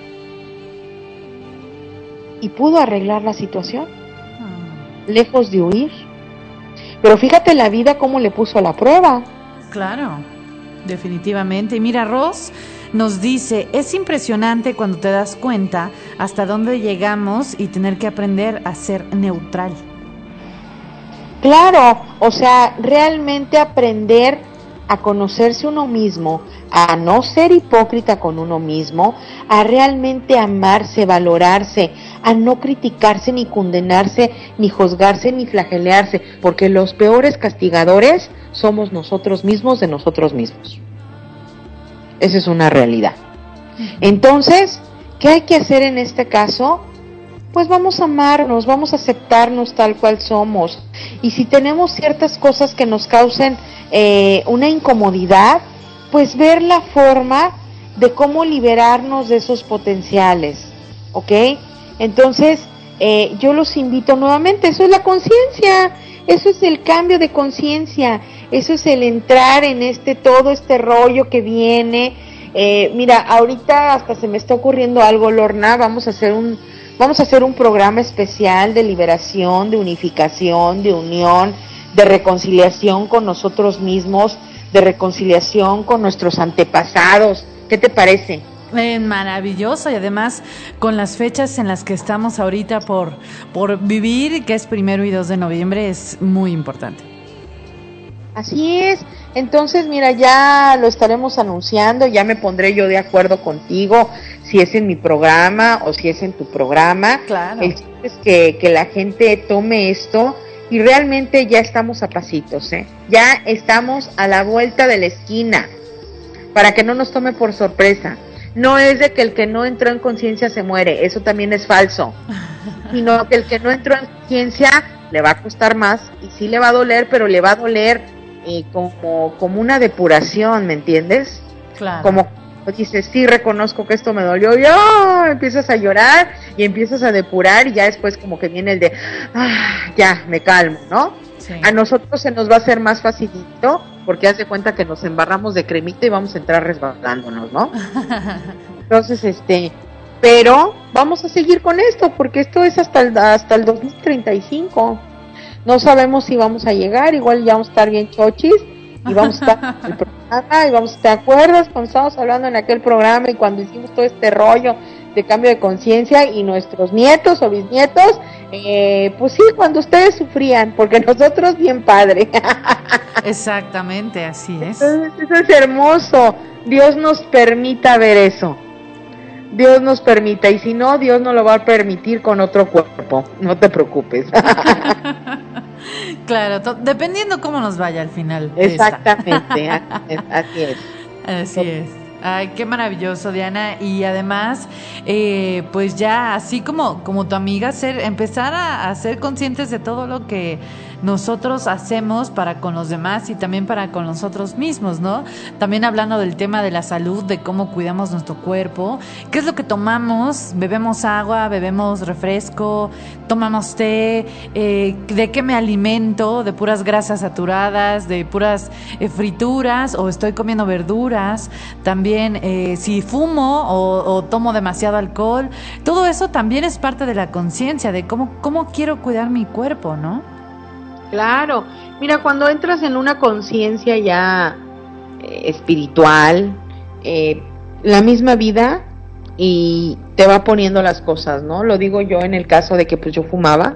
[SPEAKER 4] Y pudo arreglar la situación, lejos de huir. Pero fíjate la vida cómo le puso a la prueba.
[SPEAKER 5] Claro, definitivamente. Y mira, Ros nos dice, es impresionante cuando te das cuenta hasta dónde llegamos y tener que aprender a ser neutral.
[SPEAKER 4] Claro, o sea, realmente aprender a conocerse uno mismo, a no ser hipócrita con uno mismo, a realmente amarse, valorarse, a no criticarse, ni condenarse, ni juzgarse, ni flagelearse, porque los peores castigadores somos nosotros mismos de nosotros mismos. Esa es una realidad. Entonces, ¿qué hay que hacer en este caso? Pues vamos a amarnos, vamos a aceptarnos tal cual somos. Y si tenemos ciertas cosas que nos causen eh, una incomodidad, pues ver la forma de cómo liberarnos de esos potenciales, ¿ok? Entonces, eh, yo los invito nuevamente, eso es la conciencia, eso es el cambio de conciencia, eso es el entrar en este, todo este rollo que viene. Eh, mira, ahorita hasta se me está ocurriendo algo, Lorna, vamos a hacer un, vamos a hacer un programa especial de liberación, de unificación, de unión, de reconciliación con nosotros mismos, de reconciliación con nuestros antepasados. ¿Qué te parece?
[SPEAKER 5] Eh, maravilloso, y además con las fechas en las que estamos ahorita por, por vivir, que es primero y dos de noviembre, es muy importante.
[SPEAKER 4] Así es. Entonces, mira, ya lo estaremos anunciando, ya me pondré yo de acuerdo contigo, si es en mi programa o si es en tu programa.
[SPEAKER 5] Claro.
[SPEAKER 4] El chiste es que, que la gente tome esto, y realmente ya estamos a pasitos, ¿eh? Ya estamos a la vuelta de la esquina, para que no nos tome por sorpresa. No es de que el que no entró en conciencia se muere, eso también es falso, sino que el que no entró en conciencia le va a costar más, y sí le va a doler, pero le va a doler eh, como, como una depuración, ¿me entiendes?
[SPEAKER 5] Claro.
[SPEAKER 4] Como dices, sí, reconozco que esto me dolió, y ¡oh! Empiezas a llorar y empiezas a depurar, y ya después como que viene el de, ah, ya, me calmo, ¿no? Sí. A nosotros se nos va a hacer más facilito, porque haz de cuenta que nos embarramos de cremita y vamos a entrar resbalándonos, ¿no? Entonces, este, pero vamos a seguir con esto, porque esto es hasta el, hasta el dos mil treinta y cinco. No sabemos si vamos a llegar, igual ya vamos a estar bien chochis, y vamos a estar en el programa, y vamos, ¿te acuerdas cuando estábamos hablando en aquel programa y cuando hicimos todo este rollo de cambio de conciencia, y nuestros nietos o bisnietos, eh, pues sí, cuando ustedes sufrían, porque nosotros bien padre.
[SPEAKER 5] Exactamente, así es.
[SPEAKER 4] Entonces, eso es hermoso. Dios nos permita ver eso. Dios nos permita, y si no, Dios no lo va a permitir con otro cuerpo. No te preocupes.
[SPEAKER 5] Claro, to- dependiendo cómo nos vaya al final.
[SPEAKER 4] Exactamente, así es.
[SPEAKER 5] Así es. Ay, qué maravilloso, Diana. Y además, eh, pues ya así como, como tu amiga, ser, empezar a, a ser conscientes de todo lo que nosotros hacemos para con los demás y también para con nosotros mismos, ¿no? También hablando del tema de la salud, de cómo cuidamos nuestro cuerpo, qué es lo que tomamos, bebemos agua, bebemos refresco, tomamos té, eh, de qué me alimento, de puras grasas saturadas, de puras eh, frituras, o estoy comiendo verduras, también eh, si fumo o, o tomo demasiado alcohol, todo eso también es parte de la conciencia, de cómo, cómo quiero cuidar mi cuerpo, ¿no?
[SPEAKER 4] Claro, mira, cuando entras en una conciencia ya eh, espiritual, eh, la misma vida, y te va poniendo las cosas, ¿no? Lo digo yo en el caso de que pues yo fumaba,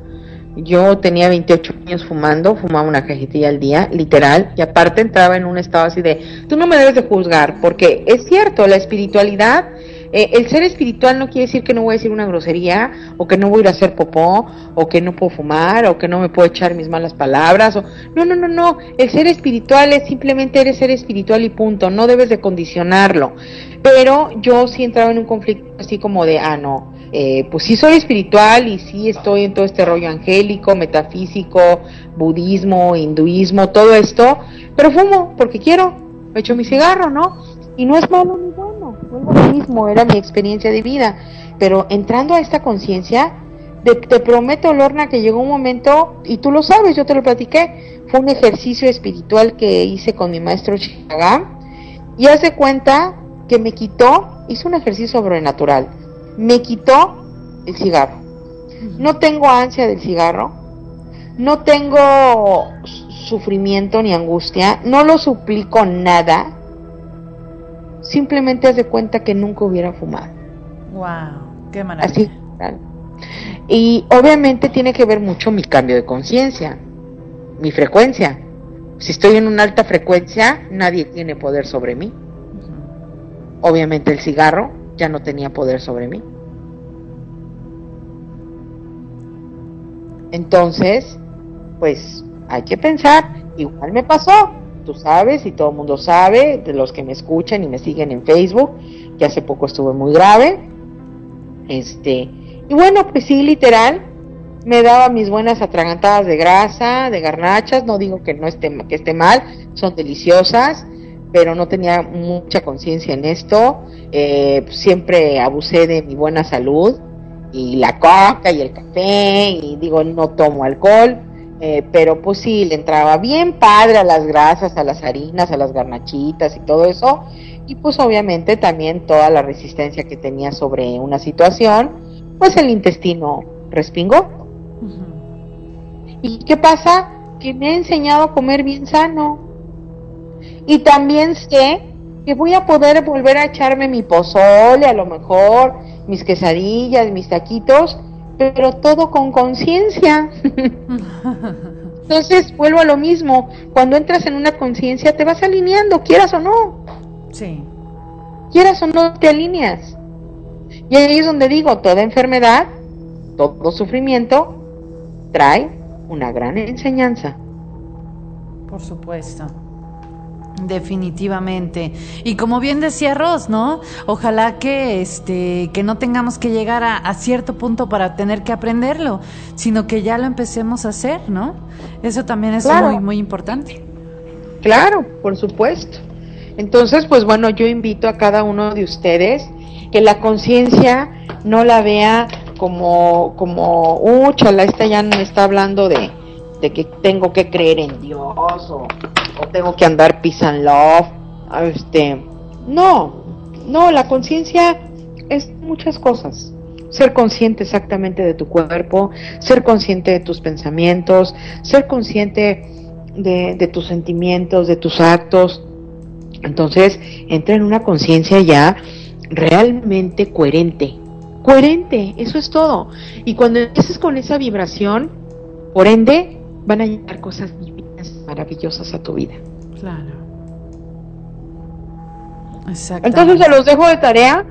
[SPEAKER 4] yo tenía veintiocho años fumando, fumaba una cajetilla al día, literal, y aparte entraba en un estado así de, tú no me debes de juzgar, porque es cierto, la espiritualidad, Eh, el ser espiritual no quiere decir que no voy a decir una grosería, o que no voy a ir a hacer popó, o que no puedo fumar, o que no me puedo echar mis malas palabras, o no, no, no, no, el ser espiritual es simplemente eres ser espiritual y punto, no debes de condicionarlo. Pero yo sí entraba en un conflicto así como de, ah, no, eh, pues sí soy espiritual y sí estoy en todo este rollo angélico, metafísico, budismo, hinduismo, todo esto, pero fumo porque quiero, me echo mi cigarro, ¿no? Y no es malo ni bueno, vuelvo a lo mismo, era mi experiencia de vida, pero entrando a esta conciencia, te, te prometo, Lorna, que llegó un momento, y tú lo sabes, yo te lo platiqué, fue un ejercicio espiritual que hice con mi maestro Shigagam, y haz de cuenta que me quitó, hizo un ejercicio sobrenatural, me quitó el cigarro, no tengo ansia del cigarro, no tengo sufrimiento ni angustia, no lo suplico nada, simplemente haz de cuenta que nunca hubiera fumado.
[SPEAKER 5] Wow, qué maravilla.
[SPEAKER 4] Así, ¿verdad? Y obviamente tiene que ver mucho mi cambio de conciencia, mi frecuencia. Si estoy en una alta frecuencia, nadie tiene poder sobre mí. Uh-huh. Obviamente el cigarro ya no tenía poder sobre mí. Entonces, pues hay que pensar, igual me pasó, tú sabes y todo el mundo sabe, de los que me escuchan y me siguen en Facebook, que hace poco estuve muy grave, este, y bueno, pues sí, literal, me daba mis buenas atragantadas de grasa, de garnachas, no digo que no esté, que esté mal, son deliciosas, pero no tenía mucha conciencia en esto, eh, siempre abusé de mi buena salud, y la coca y el café, y digo, no tomo alcohol, eh, pero pues sí, le entraba bien padre a las grasas, a las harinas, a las garnachitas y todo eso, y pues obviamente también toda la resistencia que tenía sobre una situación, pues el intestino respingó. Uh-huh. ¿Y qué pasa? Que me he enseñado a comer bien sano, y también sé que voy a poder volver a echarme mi pozole, a lo mejor, mis quesadillas, mis taquitos, pero todo con conciencia. Entonces vuelvo a lo mismo, cuando entras en una conciencia te vas alineando, quieras o no.
[SPEAKER 5] Sí.
[SPEAKER 4] Quieras o no te alineas. Y ahí es donde digo, toda enfermedad, todo sufrimiento trae una gran enseñanza.
[SPEAKER 5] Por supuesto. Definitivamente. Y como bien decía Ros, ¿no? Ojalá que este que no tengamos que llegar a, a cierto punto para tener que aprenderlo, sino que ya lo empecemos a hacer, ¿no? Eso también es claro. muy muy importante.
[SPEAKER 4] Claro, por supuesto. Entonces, pues bueno, yo invito a cada uno de ustedes que la conciencia no la vea como como, uh, chala, esta ya me está hablando de de que tengo que creer en Dios o, o tengo que andar peace and love, este, no, no, la conciencia es muchas cosas, ser consciente exactamente de tu cuerpo, ser consciente de tus pensamientos, ser consciente de, de tus sentimientos, de tus actos. Entonces entra en una conciencia ya realmente coherente, coherente, eso es todo. Y cuando empieces con esa vibración, por ende van a llegar cosas divinas, maravillosas a tu vida.
[SPEAKER 5] Claro. Exacto.
[SPEAKER 4] Entonces se los dejo de tarea,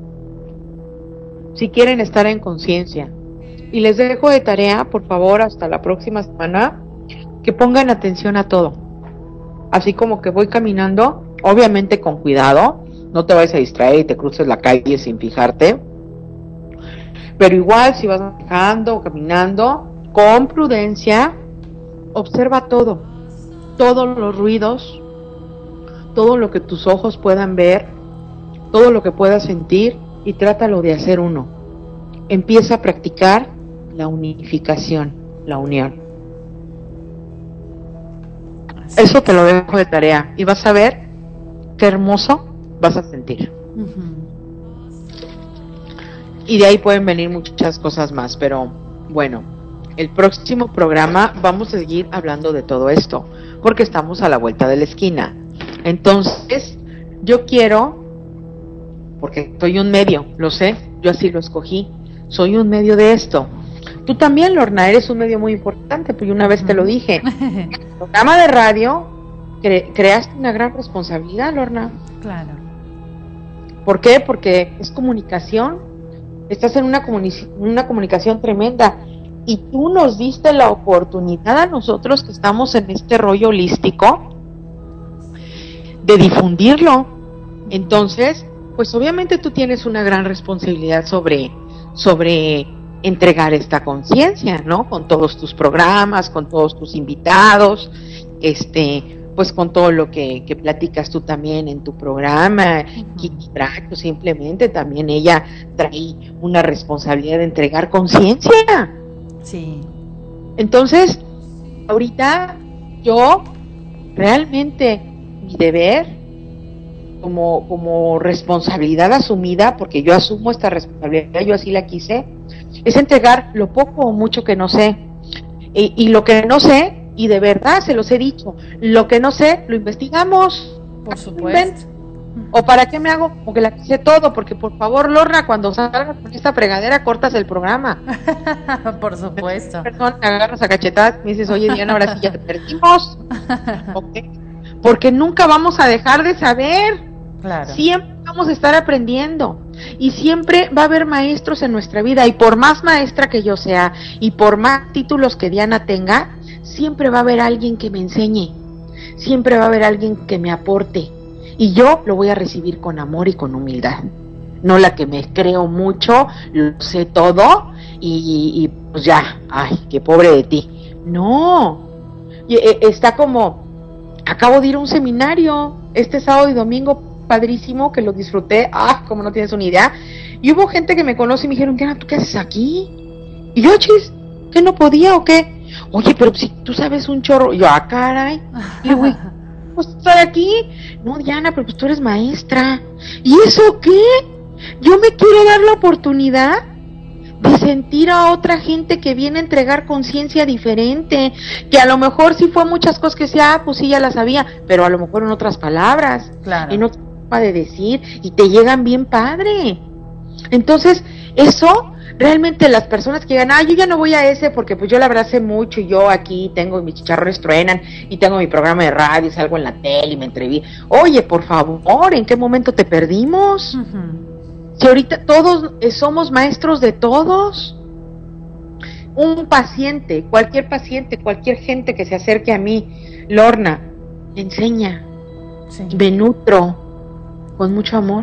[SPEAKER 4] si quieren estar en conciencia. Y les dejo de tarea, por favor, hasta la próxima semana, que pongan atención a todo. Así como que voy caminando, obviamente con cuidado, no te vayas a distraer y te cruces la calle sin fijarte. Pero igual, si vas manejando o caminando, con prudencia, observa todo, todos los ruidos, todo lo que tus ojos puedan ver, todo lo que puedas sentir, y trátalo de hacer uno. Empieza a practicar la unificación, la unión. Así Eso es. Te lo dejo de tarea y vas a ver qué hermoso vas a sentir. Uh-huh. Y de ahí pueden venir muchas cosas más, pero bueno, el próximo programa vamos a seguir hablando de todo esto, porque estamos a la vuelta de la esquina. Entonces, yo quiero, porque soy un medio, lo sé, yo así lo escogí, soy un medio de esto. Tú también, Lorna, eres un medio muy importante, pues una vez te lo dije. En el programa de radio, cre- creaste una gran responsabilidad, Lorna.
[SPEAKER 5] Claro.
[SPEAKER 4] ¿Por qué? Porque es comunicación, estás en una, comuni- una comunicación tremenda. Y tú nos diste la oportunidad a nosotros que estamos en este rollo holístico de difundirlo. Entonces, pues obviamente tú tienes una gran responsabilidad sobre, sobre entregar esta conciencia, ¿no? Con todos tus programas, con todos tus invitados, este, pues con todo lo que, que platicas tú también en tu programa. Uh-huh. Kiki Bracho, simplemente también ella trae una responsabilidad de entregar conciencia.
[SPEAKER 5] Sí.
[SPEAKER 4] Entonces, ahorita yo realmente mi deber como como responsabilidad asumida, porque yo asumo esta responsabilidad, yo así la quise, es entregar lo poco o mucho que no sé. Y, y lo que no sé, y de verdad se los he dicho, lo que no sé lo investigamos.
[SPEAKER 5] Por supuesto.
[SPEAKER 4] ¿O para qué me hago como que la quise todo? Porque por favor, Lorna, cuando salgas con esta fregadera cortas el programa.
[SPEAKER 5] Por supuesto.
[SPEAKER 4] Perdón, me agarras a cachetadas y me dices, oye Diana, ahora sí ya te perdimos. ¿Okay? Porque nunca vamos a dejar de saber.
[SPEAKER 5] Claro.
[SPEAKER 4] Siempre vamos a estar aprendiendo. Y siempre va a haber maestros en nuestra vida, y por más maestra que yo sea, y por más títulos que Diana tenga, siempre va a haber alguien que me enseñe, siempre va a haber alguien que me aporte, y yo lo voy a recibir con amor y con humildad, no la que me creo mucho, lo sé todo, y, y, y pues ya, ay, qué pobre de ti. No, y, eh, está como, acabo de ir a un seminario este sábado y domingo, padrísimo, que lo disfruté, ah, como no tienes una idea, y hubo gente que me conoce y me dijeron, Diana, ¿tú qué haces aquí? Y yo, chis, ¿que no podía o qué? Oye, pero si tú sabes un chorro, y yo, ah, caray, y güey, pues estoy aquí, no, Diana, pero pues tú eres maestra, ¿y eso qué? Yo me quiero dar la oportunidad de sentir a otra gente que viene a entregar conciencia diferente, que a lo mejor sí fue muchas cosas que decía, ah, pues sí, ya las sabía, pero a lo mejor en otras palabras,
[SPEAKER 5] claro,
[SPEAKER 4] en otra forma de decir, y te llegan bien padre. Entonces, eso, realmente las personas que digan, ah, yo ya no voy a ese porque pues yo la verdad sé mucho, y yo aquí tengo, mis chicharrones truenan, y tengo mi programa de radio, salgo en la tele, y me entreví. Oye, por favor, ¿en qué momento te perdimos? Uh-huh. Si ahorita todos somos maestros de todos. Un paciente, cualquier paciente, cualquier gente que se acerque a mí, Lorna, me enseña, sí. Me nutro con mucho amor.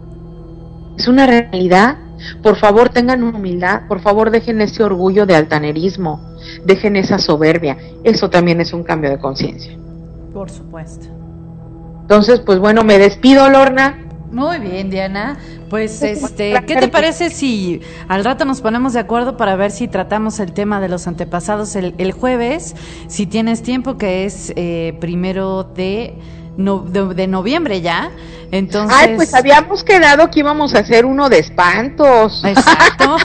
[SPEAKER 4] Es una realidad. Por favor, tengan humildad, por favor, dejen ese orgullo de altanerismo, dejen esa soberbia. Eso también es un cambio de conciencia.
[SPEAKER 5] Por supuesto.
[SPEAKER 4] Entonces, pues bueno, me despido, Lorna.
[SPEAKER 5] Muy bien, Diana. Pues, este, ¿qué te parece si al rato nos ponemos de acuerdo para ver si tratamos el tema de los antepasados el, el jueves, si tienes tiempo, que es eh, primero de, no, de, de noviembre ya? Entonces...
[SPEAKER 4] Ay, pues habíamos quedado que íbamos a hacer uno de espantos.
[SPEAKER 5] Exacto.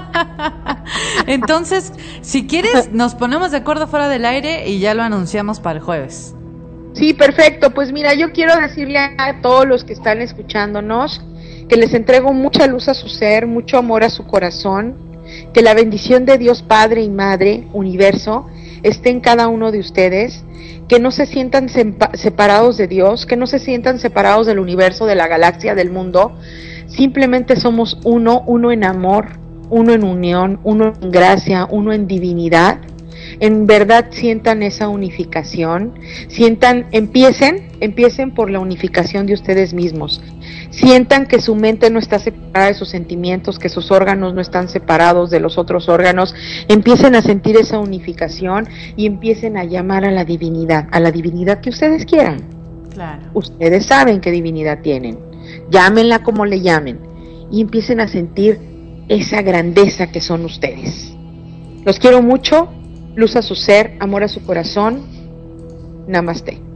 [SPEAKER 5] Entonces, si quieres, nos ponemos de acuerdo fuera del aire y ya lo anunciamos para el jueves.
[SPEAKER 4] Sí, perfecto. Pues mira, yo quiero decirle a todos los que están escuchándonos que les entrego mucha luz a su ser, mucho amor a su corazón, que la bendición de Dios Padre y Madre, Universo, esté en cada uno de ustedes, que no se sientan separados de Dios, que no se sientan separados del universo, de la galaxia, del mundo. Simplemente somos uno, uno en amor, uno en unión, uno en gracia, uno en divinidad. En verdad sientan esa unificación, sientan, empiecen, empiecen por la unificación de ustedes mismos, sientan que su mente no está separada de sus sentimientos, que sus órganos no están separados de los otros órganos, empiecen a sentir esa unificación y empiecen a llamar a la divinidad, a la divinidad que ustedes quieran.
[SPEAKER 5] Claro.
[SPEAKER 4] Ustedes saben qué divinidad tienen, llámenla como le llamen y empiecen a sentir esa grandeza que son ustedes. Los quiero mucho. Luz a su ser, amor a su corazón. Namaste.